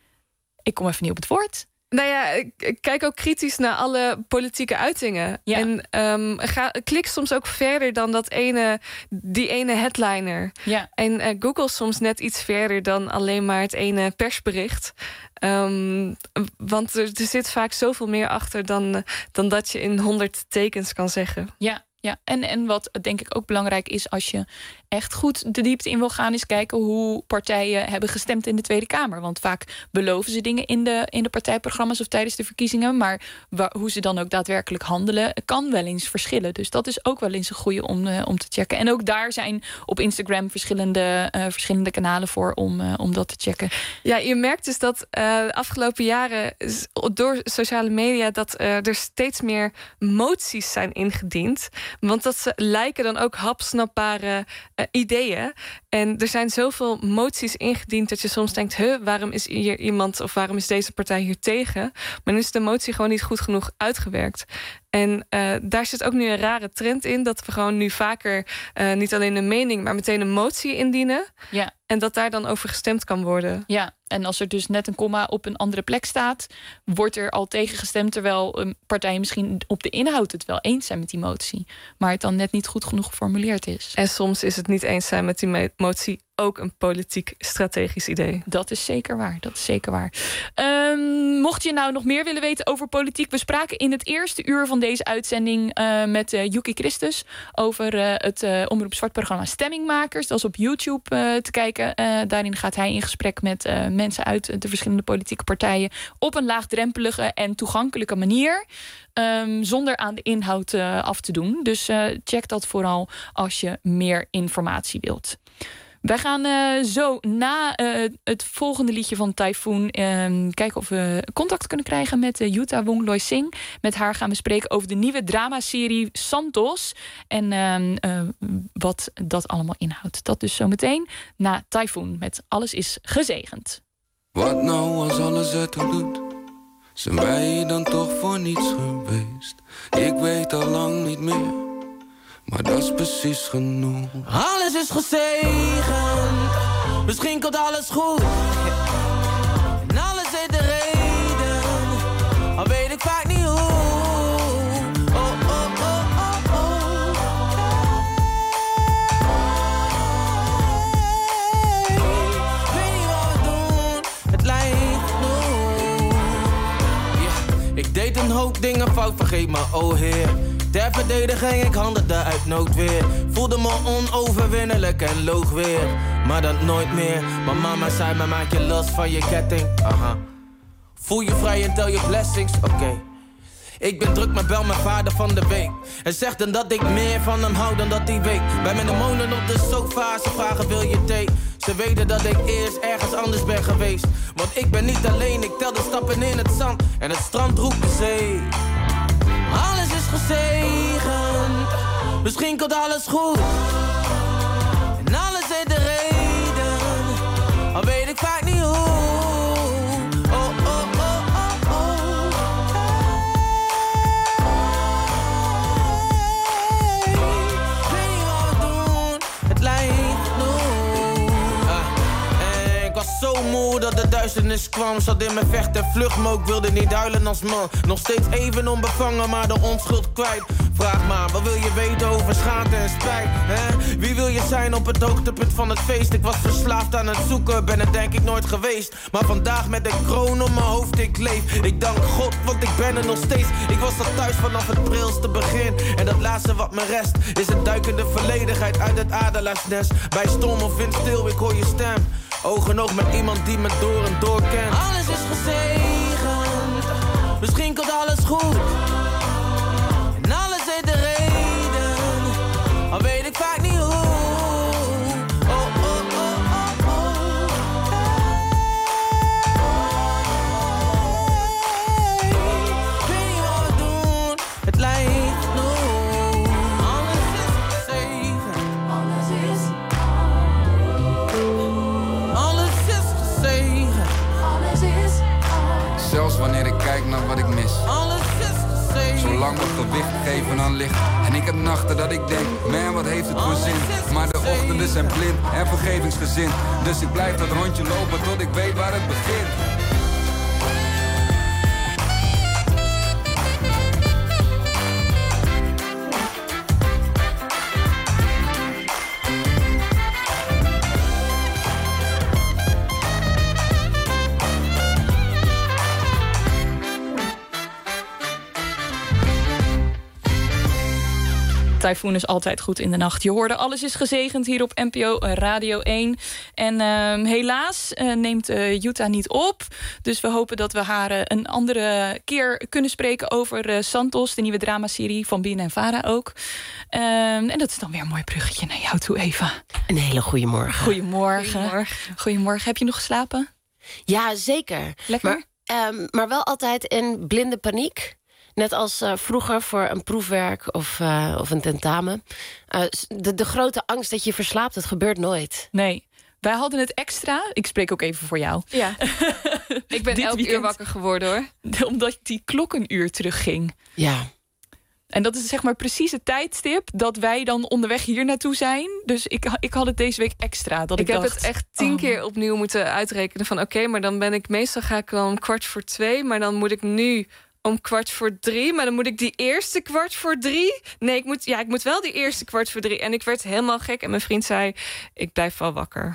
ik kom even niet op het woord. Nou ja, ik kijk ook kritisch naar alle politieke uitingen. Ja. En um, ga, klik soms ook verder dan dat ene, die ene headliner. Ja. En uh, Google soms net iets verder dan alleen maar het ene persbericht. Um, want er, er zit vaak zoveel meer achter dan, uh, dan dat je in honderd tekens kan zeggen. Ja, ja. En, en wat denk ik ook belangrijk is als je echt goed de diepte in wil gaan, is kijken hoe partijen hebben gestemd in de Tweede Kamer. Want vaak beloven ze dingen in de, in de partijprogramma's of tijdens de verkiezingen, maar waar, hoe ze dan ook daadwerkelijk handelen, kan wel eens verschillen. Dus dat is ook wel eens een goede om, uh, om te checken. En ook daar zijn op Instagram verschillende, uh, verschillende kanalen voor om, uh, om dat te checken. Ja, je merkt dus dat uh, de afgelopen jaren door sociale media dat uh, er steeds meer moties zijn ingediend. Want dat ze lijken dan ook hapsnapbare uh, ideeën. En er zijn zoveel moties ingediend dat je soms denkt, huh, waarom is hier iemand of waarom is deze partij hier tegen? Maar dan is de motie gewoon niet goed genoeg uitgewerkt. En uh, daar zit ook nu een rare trend in, dat we gewoon nu vaker uh, niet alleen een mening, maar meteen een motie indienen. Ja. En dat daar dan over gestemd kan worden. Ja, en als er dus net een komma op een andere plek staat, wordt er al tegen gestemd, terwijl een partij misschien op de inhoud het wel eens zijn met die motie, maar het dan net niet goed genoeg geformuleerd is. En soms is het niet eens zijn met die motie ook een politiek strategisch idee. Dat is zeker waar, dat is zeker waar. Um, mocht je nou nog meer willen weten over politiek, we spraken in het eerste uur van deze uitzending uh, met uh, Yuki Christus over uh, het uh, Omroep Zwart programma Stemmingmakers. Dat is op YouTube uh, te kijken. Uh, daarin gaat hij in gesprek met uh, mensen uit de verschillende politieke partijen op een laagdrempelige en toegankelijke manier. Um, zonder aan de inhoud uh, af te doen. Dus uh, check dat vooral als je meer informatie wilt. Wij gaan uh, zo na uh, het volgende liedje van Typhoon uh, kijken of we contact kunnen krijgen met uh, Yuta Wong Loy Singh. Met haar gaan we spreken over de nieuwe dramaserie Santos. En uh, uh, wat dat allemaal inhoudt. Dat dus zometeen na Typhoon met Alles is gezegend. Wat nou als alles ertoe doet? Zijn wij dan toch voor niets geweest? Ik weet al lang niet meer, maar dat is precies genoeg. Alles is gezegend, misschien komt alles goed. En alles heeft de reden, al weet ik vaak niet hoe. Oh, oh, oh, oh, oh. Hey, ik weet niet wat we doen, het lijkt genoeg. Yeah, ik deed een hoop dingen fout, vergeet me, oh heer. Ter verdediging, ik handelde uit noodweer. Voelde me onoverwinnelijk en loog weer. Maar dat nooit meer. Mijn mama zei me, maak je los van je ketting. Aha. Voel je vrij en tel je blessings, oké. Okay. Ik ben druk, maar bel mijn vader van de week. En zegt dan dat ik meer van hem hou dan dat hij weet. Bij mijn demonen op de sofa, ze vragen wil je thee. Ze weten dat ik eerst ergens anders ben geweest. Want ik ben niet alleen, ik tel de stappen in het zand. En het strand roept de zee. Alles is gezegend. Misschien komt alles goed. En alles heeft de reden. Al weet ik vaak niet hoe. Zo moe dat de duisternis kwam. Zat in mijn vecht en vlucht, maar ik wilde niet huilen als man. Nog steeds even onbevangen, maar de onschuld kwijt. Vraag maar, wat wil je weten over schaamte en spijt? Hè? Wie wil je zijn op het hoogtepunt van het feest? Ik was verslaafd aan het zoeken, ben het denk ik nooit geweest. Maar vandaag met een kroon op mijn hoofd, ik leef. Ik dank God, want ik ben er nog steeds. Ik was al thuis vanaf het prilste begin. En dat laatste wat me rest, is een duikende volledigheid uit het adelaarsnest. Bij storm of wind stil, ik hoor je stem. Oog in oog met iemand die me door en door kent. Alles is gezegend. Misschien komt alles goed. En alles heeft de reden. Al weet ik vaak niet hoe. Oh, oh, oh, oh, oh. Hey. Ik weet niet wat we doen. Het lijkt nog. Alles is gezegend. Alles is. Zelfs wanneer ik kijk naar wat ik mis. Zolang we gewicht geven aan licht. En ik heb nachten dat ik denk, man wat heeft het voor zin. Maar de ochtenden zijn blind en vergevingsgezind. Dus ik blijf dat rondje lopen tot ik weet waar het begint. Typhoon is altijd goed in de nacht. Je hoorde Alles is gezegend hier op N P O Radio één. En uh, helaas uh, neemt uh, Jutta niet op. Dus we hopen dat we haar uh, een andere keer kunnen spreken over uh, Santos, de nieuwe dramaserie van B N N Vara ook. Uh, en dat is dan weer een mooi bruggetje naar jou toe, Eva. Een hele goede morgen. Goedemorgen. Goedemorgen. Goedemorgen. Heb je nog geslapen? Ja, zeker. Lekker? Maar, um, maar wel altijd in blinde paniek. Net als uh, vroeger voor een proefwerk of, uh, of een tentamen. Uh, de, de grote angst dat je verslaapt, dat gebeurt nooit. Nee. Wij hadden het extra. Ik spreek ook even voor jou. Ja. Ik ben elk uur wakker geworden, hoor. Omdat die klok een uur terugging. Ja. En dat is zeg maar precies het tijdstip dat wij dan onderweg hier naartoe zijn. Dus ik, ik had het deze week extra. Dat ik, ik dacht, heb het echt tien oh. keer opnieuw moeten uitrekenen. Van oké, okay, maar dan ben ik... Meestal ga ik wel om kwart voor twee. Maar dan moet ik nu om kwart voor drie. Maar dan moet ik die eerste kwart voor drie. Nee, ik moet, ja, ik moet wel die eerste kwart voor drie. En ik werd helemaal gek. En mijn vriend zei, ik blijf wel wakker.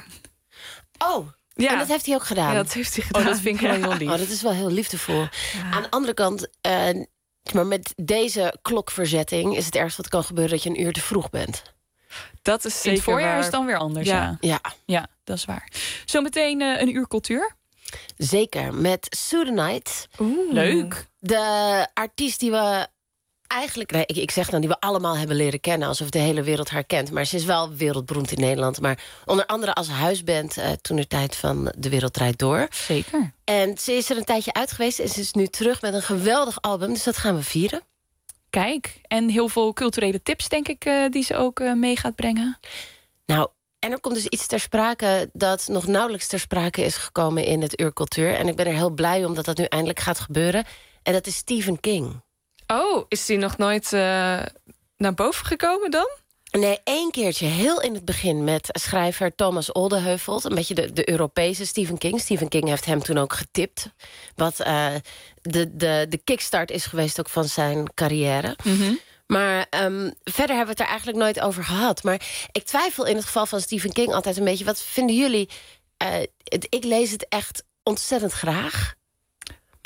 Oh, ja. En dat heeft hij ook gedaan? Ja, dat heeft hij gedaan. Oh, dat vind ik wel heel lief. Oh, dat is wel heel liefdevol. Ja. Aan de andere kant... Uh, maar met deze klokverzetting is het ergste wat kan gebeuren dat je een uur te vroeg bent. Dat is zeker in het voorjaar waar. is het dan weer anders. Ja, ja. ja. ja dat is waar. Zometeen uh, een uur cultuur. Zeker, met Sue the Night. Oeh. Leuk. De artiest die we eigenlijk... Nee, ik, ik zeg dan die we allemaal hebben leren kennen, alsof de hele wereld haar kent. Maar ze is wel wereldberoemd in Nederland. Maar onder andere als huisband uh, toen de tijd van De Wereld Draait Door. Zeker. En ze is er een tijdje uit geweest en ze is nu terug met een geweldig album. Dus dat gaan we vieren. Kijk, en heel veel culturele tips, denk ik, uh, die ze ook uh, mee gaat brengen. Nou, en er komt dus iets ter sprake dat nog nauwelijks ter sprake is gekomen in het Uur Cultuur. En ik ben er heel blij om dat dat nu eindelijk gaat gebeuren. En dat is Stephen King. Oh, is die nog nooit uh, naar boven gekomen dan? Nee, één keertje, heel in het begin met schrijver Thomas Oldeheuvelt. Een beetje de, de Europese Stephen King. Stephen King heeft hem toen ook getipt. Wat uh, de, de, de kickstart is geweest ook van zijn carrière. Mm-hmm. Maar um, verder hebben we het er eigenlijk nooit over gehad. Maar ik twijfel in het geval van Stephen King altijd een beetje. Wat vinden jullie? Uh, het, ik lees het echt ontzettend graag. Er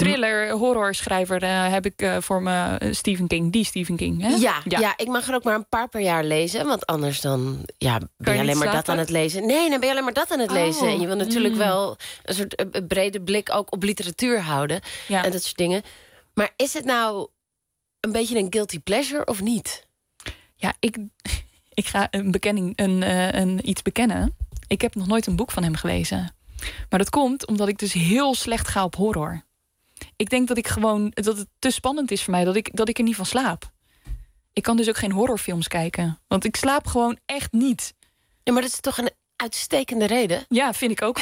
thriller, horrorschrijver uh, heb ik uh, voor me uh, Stephen King. Die Stephen King, hè? Ja, ja. ja, ik mag er ook maar een paar per jaar lezen. Want anders dan ja, ben je, je alleen maar slapen? dat aan het lezen. Nee, dan ben je alleen maar dat aan het oh. lezen. En je wil natuurlijk mm. wel een soort uh, brede blik ook op literatuur houden. Ja. En dat soort dingen. Maar is het nou een beetje een guilty pleasure of niet? Ja, ik, ik ga een bekenning, een, uh, een, iets bekennen. Ik heb nog nooit een boek van hem gelezen. Maar dat komt omdat ik dus heel slecht ga op horror. Ik denk dat ik gewoon dat het te spannend is voor mij, dat ik, dat ik er niet van slaap. Ik kan dus ook geen horrorfilms kijken. Want ik slaap gewoon echt niet. Ja, maar dat is toch een uitstekende reden? Ja, vind ik ook.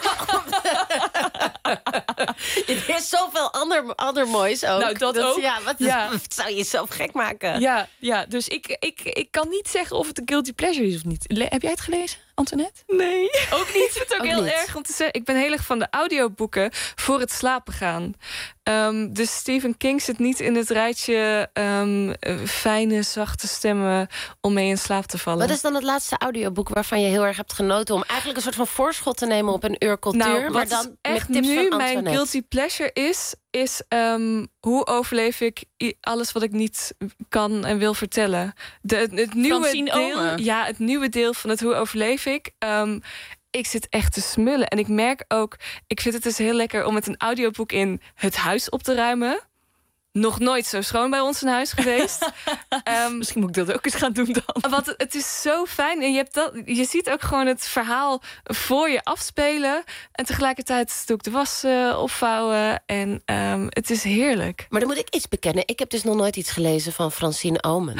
Er is zoveel ander, ander moois ook. Nou, dat, dat ook. Ja, wat, ja. wat zou je jezelf gek maken? Ja, ja dus ik, ik, ik kan niet zeggen of het een guilty pleasure is of niet. Le- heb jij het gelezen, Antoinette? Nee. Ook niet? Ik vind het ook, ook heel niet. erg om te zeggen. Ik ben heel erg van de audioboeken voor het slapen gaan. Um, dus Stephen King zit niet in het rijtje um, fijne, zachte stemmen om mee in slaap te vallen. Wat is dan het laatste audioboek waarvan je heel erg hebt genoten om eigenlijk een soort van voorschot te nemen op een uur cultuur? Nou, maar dan echt met tips nu van mijn guilty pleasure is, is um, hoe overleef ik alles wat ik niet kan en wil vertellen. De, het, het nieuwe deel, ja, het nieuwe deel van het hoe overleef ik. Um, ik zit echt te smullen. En ik merk ook, ik vind het dus heel lekker om met een audioboek in het huis op te ruimen. Nog nooit zo schoon bij ons in huis geweest. um, Misschien moet ik dat ook eens gaan doen dan. Want het is zo fijn. En je, hebt dat, je ziet ook gewoon het verhaal voor je afspelen. En tegelijkertijd doe ik de was uh, opvouwen. En um, het is heerlijk. Maar dan moet ik iets bekennen. Ik heb dus nog nooit iets gelezen van Francine Omen.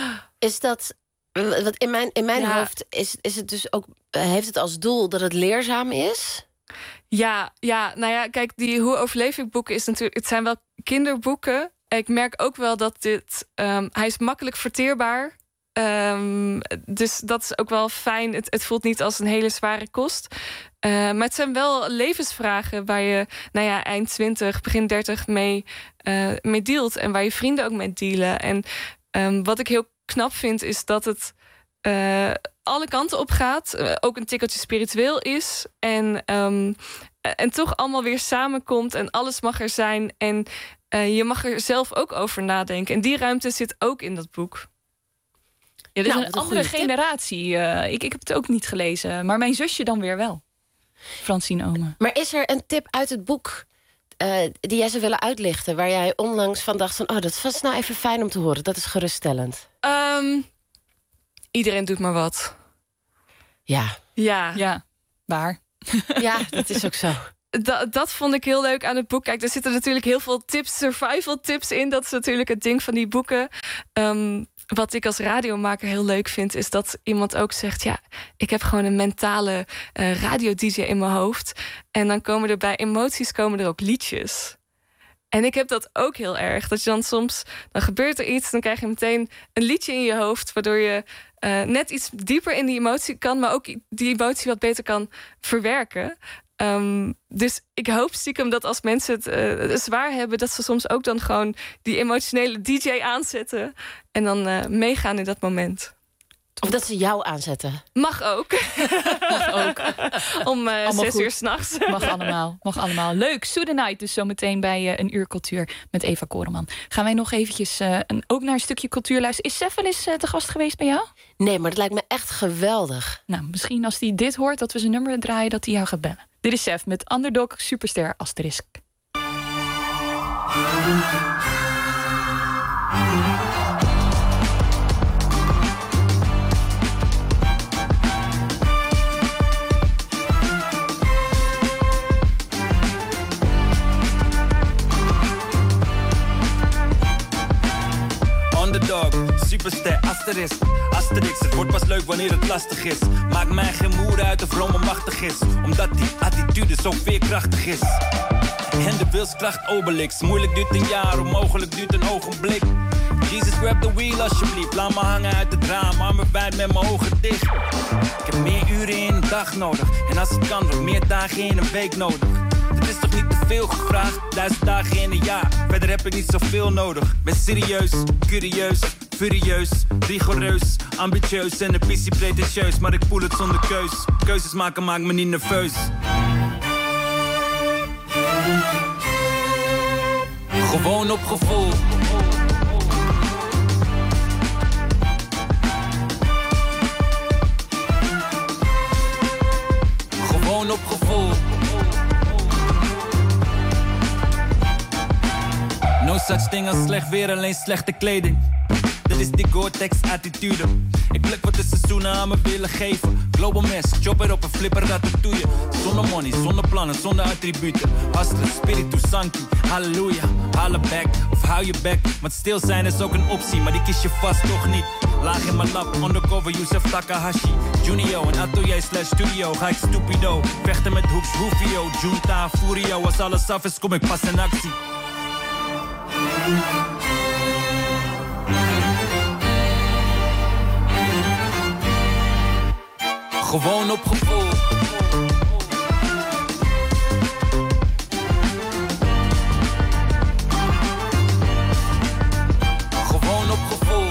Is dat... Want in mijn, in mijn ja. hoofd is, is het dus ook, heeft het als doel dat het leerzaam is? Ja, ja, nou ja, kijk, die Hoe overleef ik boeken is natuurlijk, het zijn wel kinderboeken. Ik merk ook wel dat dit, um, hij is makkelijk verteerbaar. Um, dus dat is ook wel fijn. Het, het voelt niet als een hele zware kost. Uh, maar het zijn wel levensvragen waar je, nou ja, eind twintig, begin dertig mee, uh, mee dealt. En waar je vrienden ook mee dealen. En um, wat ik heel knap vind, is dat het uh, alle kanten op gaat. Uh, ook een tikkeltje spiritueel is. En, um, en toch allemaal weer samenkomt. En alles mag er zijn. En uh, je mag er zelf ook over nadenken. En die ruimte zit ook in dat boek. Ja, dit is nou, een andere generatie. Uh, ik, ik heb het ook niet gelezen. Maar mijn zusje dan weer wel. Francine Omen. Maar is er een tip uit het boek Uh, die jij zou willen uitlichten, waar jij onlangs van dacht van, oh, dat was nou even fijn om te horen. Dat is geruststellend. Um, iedereen doet maar wat. Ja. Ja. Ja, waar? Ja, dat is ook zo. Da- dat vond ik heel leuk aan het boek. Kijk, er zitten natuurlijk heel veel tips, survival tips in. Dat is natuurlijk het ding van die boeken. Um, wat ik als radiomaker heel leuk vind, is dat iemand ook zegt, ja, ik heb gewoon een mentale uh, radio-dj in mijn hoofd. En dan komen er bij emoties komen er ook liedjes. En ik heb dat ook heel erg. Dat je dan soms, dan gebeurt er iets, dan krijg je meteen een liedje in je hoofd, waardoor je uh, net iets dieper in die emotie kan, maar ook die emotie wat beter kan verwerken. Um, dus ik hoop stiekem dat als mensen het uh, zwaar hebben, dat ze soms ook dan gewoon die emotionele D J aanzetten en dan uh, meegaan in dat moment. Of dat ze jou aanzetten. Mag ook. Mag ook. Om uh, zes goed. uur 's nachts. Mag allemaal. Mag allemaal. Leuk. Sue the Night dus zometeen bij uh, een uur cultuur met Eva Koreman. Gaan wij nog eventjes uh, een, ook naar een stukje cultuur luisteren. Is Sef wel eens uh, te gast geweest bij jou? Nee, maar dat lijkt me echt geweldig. Nou, misschien als hij dit hoort, dat we zijn nummer draaien, dat hij jou gaat bellen. Dit is Sef met Underdog Superster Asterisk. Underdog, superster, asterisk, asterix. Het wordt pas leuk wanneer het lastig is. Maakt mij geen moer uit of Rome machtig is, omdat die attitude zo veerkrachtig is. En de wilskracht Obelix. Moeilijk duurt een jaar, onmogelijk duurt een ogenblik. Jesus, grab the wheel alsjeblieft. Laat me hangen uit het raam, armen wijd met mijn ogen dicht. Ik heb meer uren in een dag nodig. En als het kan, nog meer dagen in een week nodig. Het is toch niet te veel gevraagd? Duizend dagen in een jaar, verder heb ik niet zoveel nodig. Ben serieus, curieus, furieus, rigoureus, ambitieus en een pissie pretentieus. Maar ik voel het zonder keus. Keuzes maken maakt me niet nerveus. Gewoon op gevoel. Gewoon op gevoel. No such thing als slecht weer, alleen slechte kleding. Dat is die Gore-Tex attitude. Ik blik wat de seizoenen aan me willen geven. Global mess, chopper op een flipper ratatouille. Zonder money, zonder plannen, zonder attributen. Hustler, spiritu, sanki, halleluja. Haal back of hou je back. Want stil zijn is ook een optie, maar die kies je vast toch niet. Laag in mijn lap, undercover Yusuf Takahashi. Junio, een atelier slash studio, ga ik stupido. Vechten met hooks, Rufio, Junta, Furio. Als alles af is, kom ik pas in actie. Gewoon op gevoel. Gewoon op gevoel.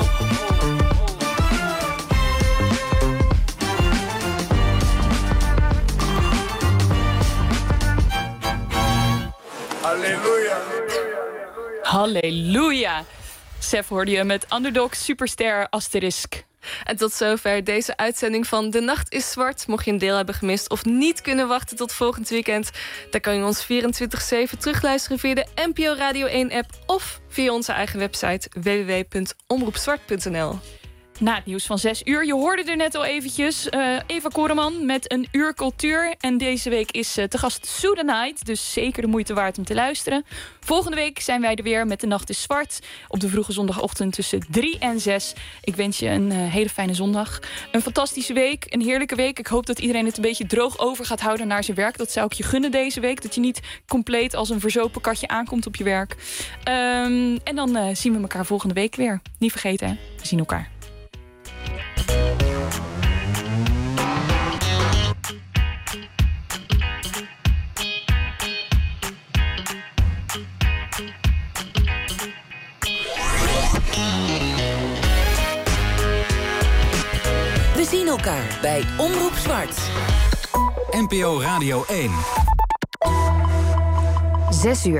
Halleluja. Halleluja. Sef hoorde je met Underdog Superster Asterisk. En tot zover deze uitzending van De Nacht is Zwart. Mocht je een deel hebben gemist of niet kunnen wachten tot volgend weekend, dan kan je ons vierentwintig zeven terugluisteren via de N P O Radio één app of via onze eigen website w w w punt omroep zwart punt n l. Na het nieuws van zes uur, je hoorde er net al eventjes, uh, Eva Koreman met een uur cultuur. En deze week is uh, te gast Sue the Night, dus zeker de moeite waard om te luisteren. Volgende week zijn wij er weer met De Nacht is Zwart. Op de vroege zondagochtend tussen drie en zes. Ik wens je een uh, hele fijne zondag. Een fantastische week, een heerlijke week. Ik hoop dat iedereen het een beetje droog over gaat houden naar zijn werk. Dat zou ik je gunnen deze week. Dat je niet compleet als een verzopen katje aankomt op je werk. Um, en dan uh, zien we elkaar volgende week weer. Niet vergeten, hè? We zien elkaar. We zien elkaar bij Omroep Zwart. N P O Radio één. Zes uur.